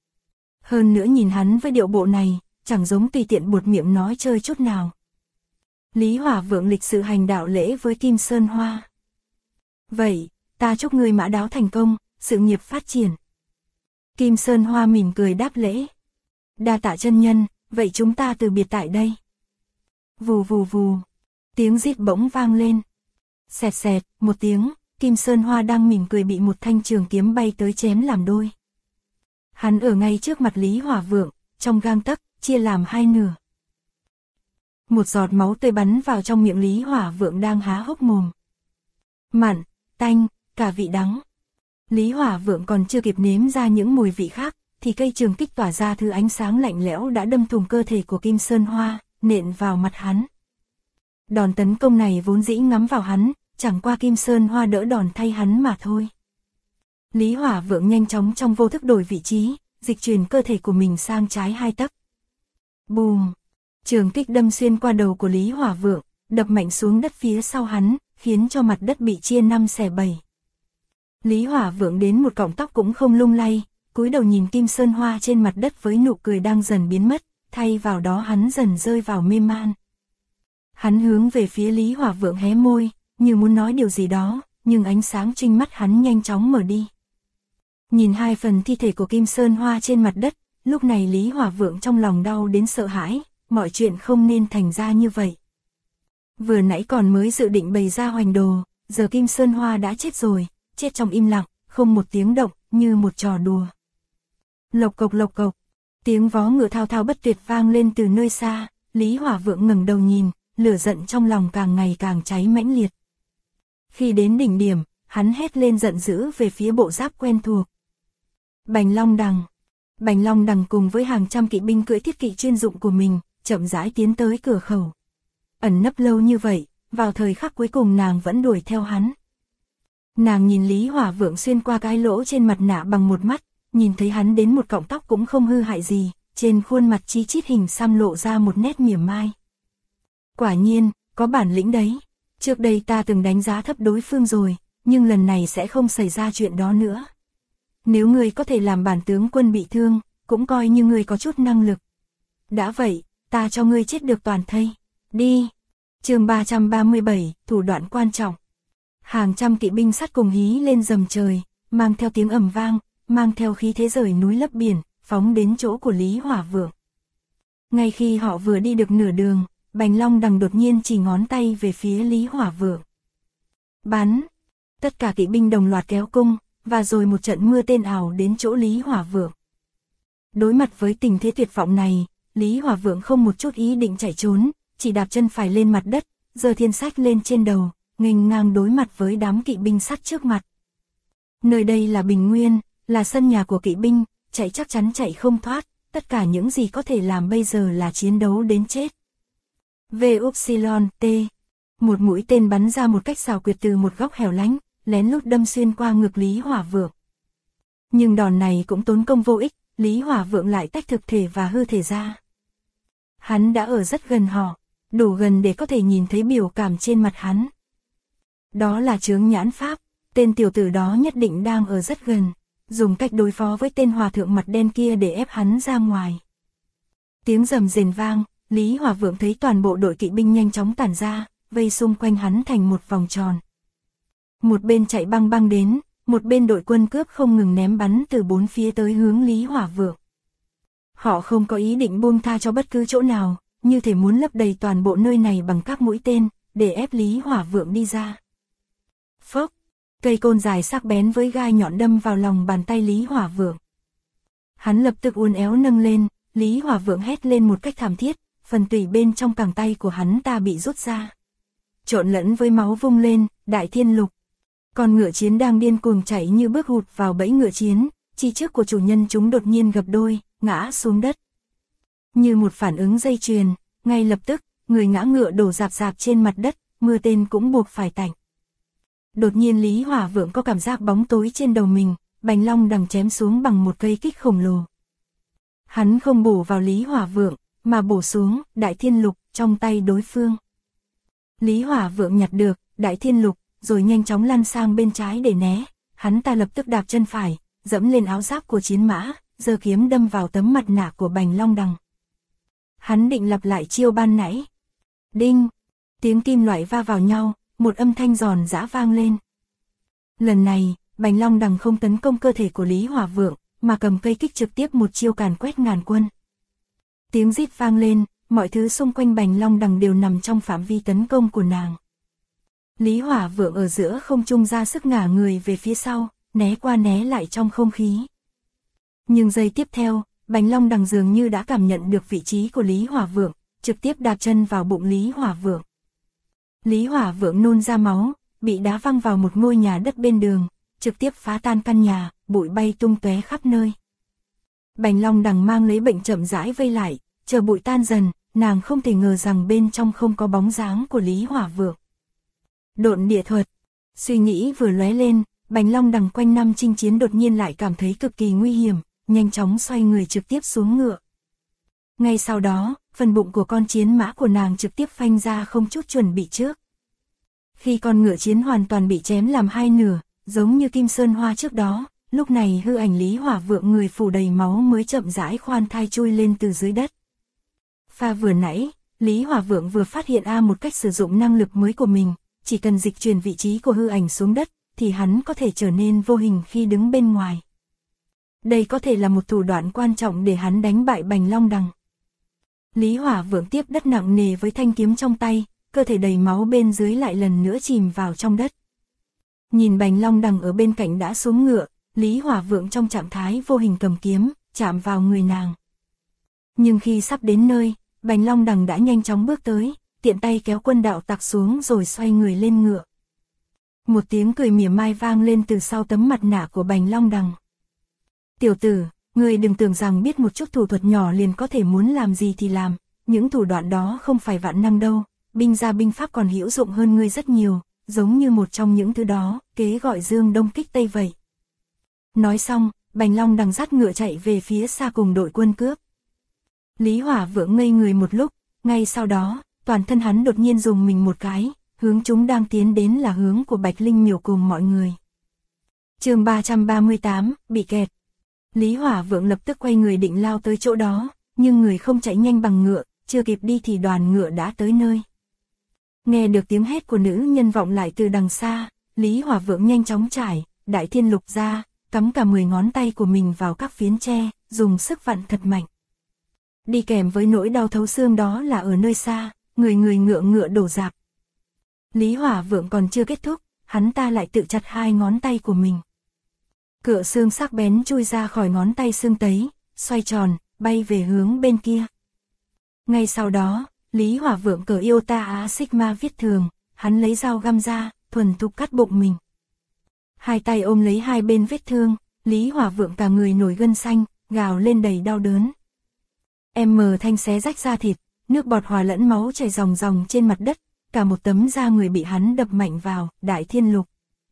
Hơn nữa nhìn hắn với điệu bộ này, chẳng giống tùy tiện buột miệng nói chơi chút nào. Lý Hỏa Vượng lịch sự hành đạo lễ với Kim Sơn Hoa. Vậy, ta chúc ngươi mã đáo thành công, sự nghiệp phát triển. Kim Sơn Hoa mỉm cười đáp lễ. Đa tạ chân nhân, vậy chúng ta từ biệt tại đây. Vù vù vù, tiếng rít bỗng vang lên. Xẹt xẹt, một tiếng, Kim Sơn Hoa đang mỉm cười bị một thanh trường kiếm bay tới chém làm đôi. Hắn ở ngay trước mặt Lý Hỏa Vượng, trong gang tấc, chia làm hai nửa. Một giọt máu tươi bắn vào trong miệng Lý Hỏa Vượng đang há hốc mồm. Mặn, tanh, cả vị đắng. Lý Hỏa Vượng còn chưa kịp nếm ra những mùi vị khác, thì cây trường kích tỏa ra thứ ánh sáng lạnh lẽo đã đâm thủng cơ thể của Kim Sơn Hoa, nện vào mặt hắn. Đòn tấn công này vốn dĩ ngắm vào hắn, chẳng qua Kim Sơn Hoa đỡ đòn thay hắn mà thôi. Lý Hỏa Vượng nhanh chóng trong vô thức đổi vị trí, dịch chuyển cơ thể của mình sang trái 2 tấc. Bùm! Trường kích đâm xuyên qua đầu của Lý Hỏa Vượng, đập mạnh xuống đất phía sau hắn, khiến cho mặt đất bị chia 5 xẻ 7. Lý Hỏa Vượng đến một cọng tóc cũng không lung lay, cúi đầu nhìn Kim Sơn Hoa trên mặt đất với nụ cười đang dần biến mất, thay vào đó hắn dần rơi vào mê man. Hắn hướng về phía Lý Hỏa Vượng hé môi, như muốn nói điều gì đó, nhưng ánh sáng trinh mắt hắn nhanh chóng mở đi. Nhìn 2 phần thi thể của Kim Sơn Hoa trên mặt đất, lúc này Lý Hỏa Vượng trong lòng đau đến sợ hãi, mọi chuyện không nên thành ra như vậy. Vừa nãy còn mới dự định bày ra hoành đồ, giờ Kim Sơn Hoa đã chết rồi, chết trong im lặng, không một tiếng động, như một trò đùa. Lộc cộc, tiếng vó ngựa thao thao bất tuyệt vang lên từ nơi xa, Lý Hỏa Vượng ngẩng đầu nhìn, lửa giận trong lòng càng ngày càng cháy mãnh liệt. Khi đến đỉnh điểm, hắn hét lên giận dữ về phía bộ giáp quen thuộc. Bành Long Đằng cùng với hàng trăm kỵ binh cưỡi thiết kỵ chuyên dụng của mình, chậm rãi tiến tới cửa khẩu. Ẩn nấp lâu như vậy, vào thời khắc cuối cùng nàng vẫn đuổi theo hắn. Nàng nhìn Lý Hỏa Vượng xuyên qua cái lỗ trên mặt nạ bằng một mắt, nhìn thấy hắn đến một cọng tóc cũng không hư hại gì, trên khuôn mặt chi chít hình xăm lộ ra một nét mỉa mai. Quả nhiên, có bản lĩnh đấy. Trước đây ta từng đánh giá thấp đối phương rồi, nhưng lần này sẽ không xảy ra chuyện đó nữa. Nếu ngươi có thể làm bản tướng quân bị thương, cũng coi như ngươi có chút năng lực. Đã vậy, ta cho ngươi chết được toàn thây. Đi. Chương 337, thủ đoạn quan trọng. Hàng trăm kỵ binh sắt cùng hí lên rầm trời, mang theo tiếng ầm vang, mang theo khí thế rời núi lấp biển, phóng đến chỗ của Lý Hỏa Vượng. Ngay khi họ vừa đi được nửa đường, Bành Long Đằng đột nhiên chỉ ngón tay về phía Lý Hỏa Vượng. Bắn! Tất cả kỵ binh đồng loạt kéo cung, và rồi một trận mưa tên ảo đến chỗ Lý Hỏa Vượng. Đối mặt với tình thế tuyệt vọng này, Lý Hỏa Vượng không một chút ý định chạy trốn, chỉ đạp chân phải lên mặt đất, giơ thiên sách lên trên đầu, nghênh ngang đối mặt với đám kỵ binh sắt trước mặt. Nơi đây là Bình Nguyên, là sân nhà của kỵ binh, chạy chắc chắn chạy không thoát, tất cả những gì có thể làm bây giờ là chiến đấu đến chết. VY-T. Một mũi tên bắn ra một cách xảo quyệt từ một góc hẻo lánh, lén lút đâm xuyên qua ngực Lý Hỏa Vượng. Nhưng đòn này cũng tốn công vô ích, Lý Hỏa Vượng lại tách thực thể và hư thể ra. Hắn đã ở rất gần họ, đủ gần để có thể nhìn thấy biểu cảm trên mặt hắn. Đó là chướng nhãn pháp, tên tiểu tử đó nhất định đang ở rất gần, dùng cách đối phó với tên hòa thượng mặt đen kia để ép hắn ra ngoài. Tiếng rầm rền vang, Lý Hỏa Vượng thấy toàn bộ đội kỵ binh nhanh chóng tản ra, vây xung quanh hắn thành một vòng tròn. Một bên chạy băng băng đến, một bên đội quân cướp không ngừng ném bắn từ bốn phía tới hướng Lý Hỏa Vượng. Họ không có ý định buông tha cho bất cứ chỗ nào, như thể muốn lấp đầy toàn bộ nơi này bằng các mũi tên, để ép Lý Hỏa Vượng đi ra. Phốc, cây côn dài sắc bén với gai nhọn đâm vào lòng bàn tay Lý Hỏa Vượng. Hắn lập tức uốn éo nâng lên, Lý Hỏa Vượng hét lên một cách thảm thiết, phần tủy bên trong cẳng tay của hắn ta bị rút ra. Trộn lẫn với máu vung lên, Đại Thiên Lục. Con ngựa chiến đang điên cuồng chạy như bước hụt vào bẫy ngựa chiến, chi trước của chủ nhân chúng đột nhiên gập đôi, ngã xuống đất. Như một phản ứng dây chuyền, ngay lập tức, người ngã ngựa đổ rạp rạp trên mặt đất, mưa tên cũng buộc phải tạnh. Đột nhiên Lý Hỏa Vượng có cảm giác bóng tối trên đầu mình, Bành Long Đằng chém xuống bằng một cây kích khổng lồ. Hắn không bổ vào Lý Hỏa Vượng, mà bổ xuống Đại Thiên Lục trong tay đối phương. Lý Hỏa Vượng nhặt được Đại Thiên Lục, rồi nhanh chóng lăn sang bên trái để né, hắn ta lập tức đạp chân phải, dẫm lên áo giáp của chiến mã, giơ kiếm đâm vào tấm mặt nạ của Bành Long Đằng. Hắn định lặp lại chiêu ban nãy. Đinh! Tiếng kim loại va vào nhau, một âm thanh giòn giã vang lên. Lần này, Bành Long Đằng không tấn công cơ thể của Lý Hỏa Vượng, mà cầm cây kích trực tiếp một chiêu càn quét ngàn quân. Tiếng rít vang lên, mọi thứ xung quanh Bành Long Đằng đều nằm trong phạm vi tấn công của nàng. Lý Hỏa Vượng ở giữa không trung ra sức ngả người về phía sau, né qua né lại trong không khí. Nhưng giây tiếp theo, Bành Long Đằng dường như đã cảm nhận được vị trí của Lý Hỏa Vượng, trực tiếp đạp chân vào bụng Lý Hỏa Vượng. Lý Hỏa Vượng nôn ra máu, bị đá văng vào một ngôi nhà đất bên đường, trực tiếp phá tan căn nhà, bụi bay tung tóe khắp nơi. Bành Long Đằng mang lấy bệnh chậm rãi vây lại, chờ bụi tan dần, nàng không thể ngờ rằng bên trong không có bóng dáng của Lý Hỏa Vượng. Độn địa thuật. Suy nghĩ vừa lóe lên, Bành Long Đằng quanh năm chinh chiến đột nhiên lại cảm thấy cực kỳ nguy hiểm, nhanh chóng xoay người trực tiếp xuống ngựa. Ngay sau đó, phần bụng của con chiến mã của nàng trực tiếp phanh ra không chút chuẩn bị trước. Khi con ngựa chiến hoàn toàn bị chém làm hai nửa, giống như Kim Sơn Hoa trước đó, lúc này hư ảnh Lý Hỏa Vượng người phủ đầy máu mới chậm rãi khoan thai chui lên từ dưới đất. Pha vừa nãy, Lý Hỏa Vượng vừa phát hiện một cách sử dụng năng lực mới của mình, chỉ cần dịch chuyển vị trí của hư ảnh xuống đất, thì hắn có thể trở nên vô hình khi đứng bên ngoài. Đây có thể là một thủ đoạn quan trọng để hắn đánh bại Bành Long Đằng. Lý Hỏa Vượng tiếp đất nặng nề với thanh kiếm trong tay, cơ thể đầy máu bên dưới lại lần nữa chìm vào trong đất. Nhìn Bành Long Đằng ở bên cạnh đã xuống ngựa, Lý Hỏa Vượng trong trạng thái vô hình cầm kiếm, chạm vào người nàng. Nhưng khi sắp đến nơi, Bành Long Đằng đã nhanh chóng bước tới, tiện tay kéo quân đạo tặc xuống rồi xoay người lên ngựa. Một tiếng cười mỉa mai vang lên từ sau tấm mặt nạ của Bành Long Đằng. Tiểu tử, ngươi đừng tưởng rằng biết một chút thủ thuật nhỏ liền có thể muốn làm gì thì làm, những thủ đoạn đó không phải vạn năng đâu, binh gia binh pháp còn hữu dụng hơn ngươi rất nhiều, giống như một trong những thứ đó, kế gọi dương đông kích tây vậy. Nói xong, Bành Long Đằng dắt ngựa chạy về phía xa cùng đội quân cướp. Lý Hỏa Vượng ngây người một lúc, ngay sau đó, toàn thân hắn đột nhiên dùng mình một cái, hướng chúng đang tiến đến là hướng của Bạch Linh Miểu cùng mọi người. Chương 338, bị kẹt. Lý Hỏa Vượng lập tức quay người định lao tới chỗ đó, nhưng người không chạy nhanh bằng ngựa, chưa kịp đi thì đoàn ngựa đã tới nơi. Nghe được tiếng hét của nữ nhân vọng lại từ đằng xa, Lý Hỏa Vượng nhanh chóng trải Đại Thiên Lục ra, cắm cả 10 ngón tay của mình vào các phiến tre, dùng sức vặn thật mạnh. Đi kèm với nỗi đau thấu xương đó là ở nơi xa, người ngựa đổ rạp. Lý Hỏa Vượng còn chưa kết thúc, hắn ta lại tự chặt 2 ngón tay của mình. Cựa xương sắc bén chui ra khỏi ngón tay xương tấy, xoay tròn, bay về hướng bên kia. Ngay sau đó, Lý Hỏa Vượng cởi Iota Á Sigma viết thường, hắn lấy dao găm ra, thuần thục cắt bụng mình. 2 tay ôm lấy 2 bên vết thương, Lý Hỏa Vượng cả người nổi gân xanh, gào lên đầy đau đớn. Thanh xé rách da thịt, nước bọt hòa lẫn máu chảy ròng ròng trên mặt đất, cả một tấm da người bị hắn đập mạnh vào, Đại Thiên Lục.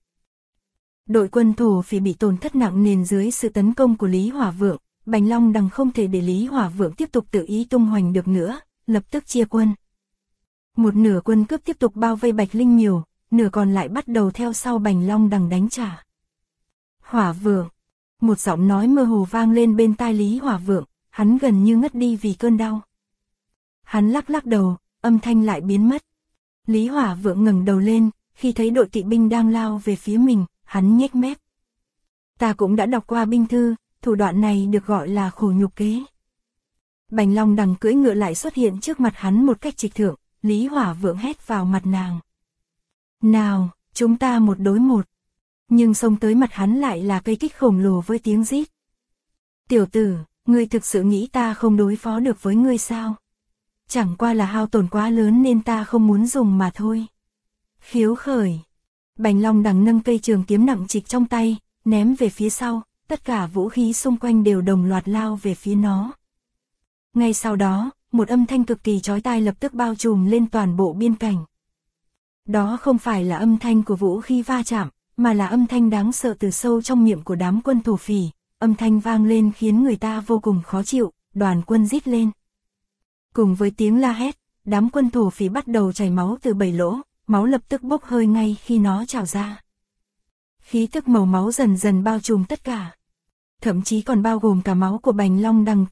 Đội quân thổ phỉ bị tổn thất nặng nề dưới sự tấn công của Lý Hỏa Vượng, Bành Long Đằng không thể để Lý Hỏa Vượng tiếp tục tự ý tung hoành được nữa, lập tức chia quân. Một nửa quân cướp tiếp tục bao vây Bạch Linh Miểu, nửa còn lại bắt đầu theo sau Bành Long Đằng đánh trả. Hỏa Vượng, một giọng nói mơ hồ vang lên bên tai Lý Hỏa Vượng, hắn gần như ngất đi vì cơn đau. Hắn lắc đầu, âm thanh lại biến mất. Lý Hỏa Vượng ngẩng đầu lên, khi thấy đội kỵ binh đang lao về phía mình, hắn nhếch mép. Ta cũng đã đọc qua binh thư, thủ đoạn này được gọi là khổ nhục kế. Bành Long Đằng cưỡi ngựa lại xuất hiện trước mặt hắn một cách trịch thượng, Lý Hỏa Vượng hét vào mặt nàng. Nào, chúng ta 1 đối 1. Nhưng xông tới mặt hắn lại là cây kích khổng lồ với tiếng rít. Tiểu tử, ngươi thực sự nghĩ ta không đối phó được với ngươi sao? Chẳng qua là hao tổn quá lớn nên ta không muốn dùng mà thôi. Khiếu khởi. Bành Long Đằng nâng cây trường kiếm nặng trịch trong tay, ném về phía sau, tất cả vũ khí xung quanh đều đồng loạt lao về phía nó. Ngay sau đó, một âm thanh cực kỳ chói tai lập tức bao trùm lên toàn bộ biên cảnh. Đó không phải là âm thanh của vũ khí va chạm, mà là âm thanh đáng sợ từ sâu trong miệng của đám quân thổ phỉ, âm thanh vang lên khiến người ta vô cùng khó chịu, đoàn quân rít lên. Cùng với tiếng la hét, đám quân thổ phỉ bắt đầu chảy máu từ 7 lỗ, máu lập tức bốc hơi ngay khi nó trào ra. Khí tức màu máu dần dần bao trùm tất cả. Thậm chí còn bao gồm cả máu của Bành Long Đằng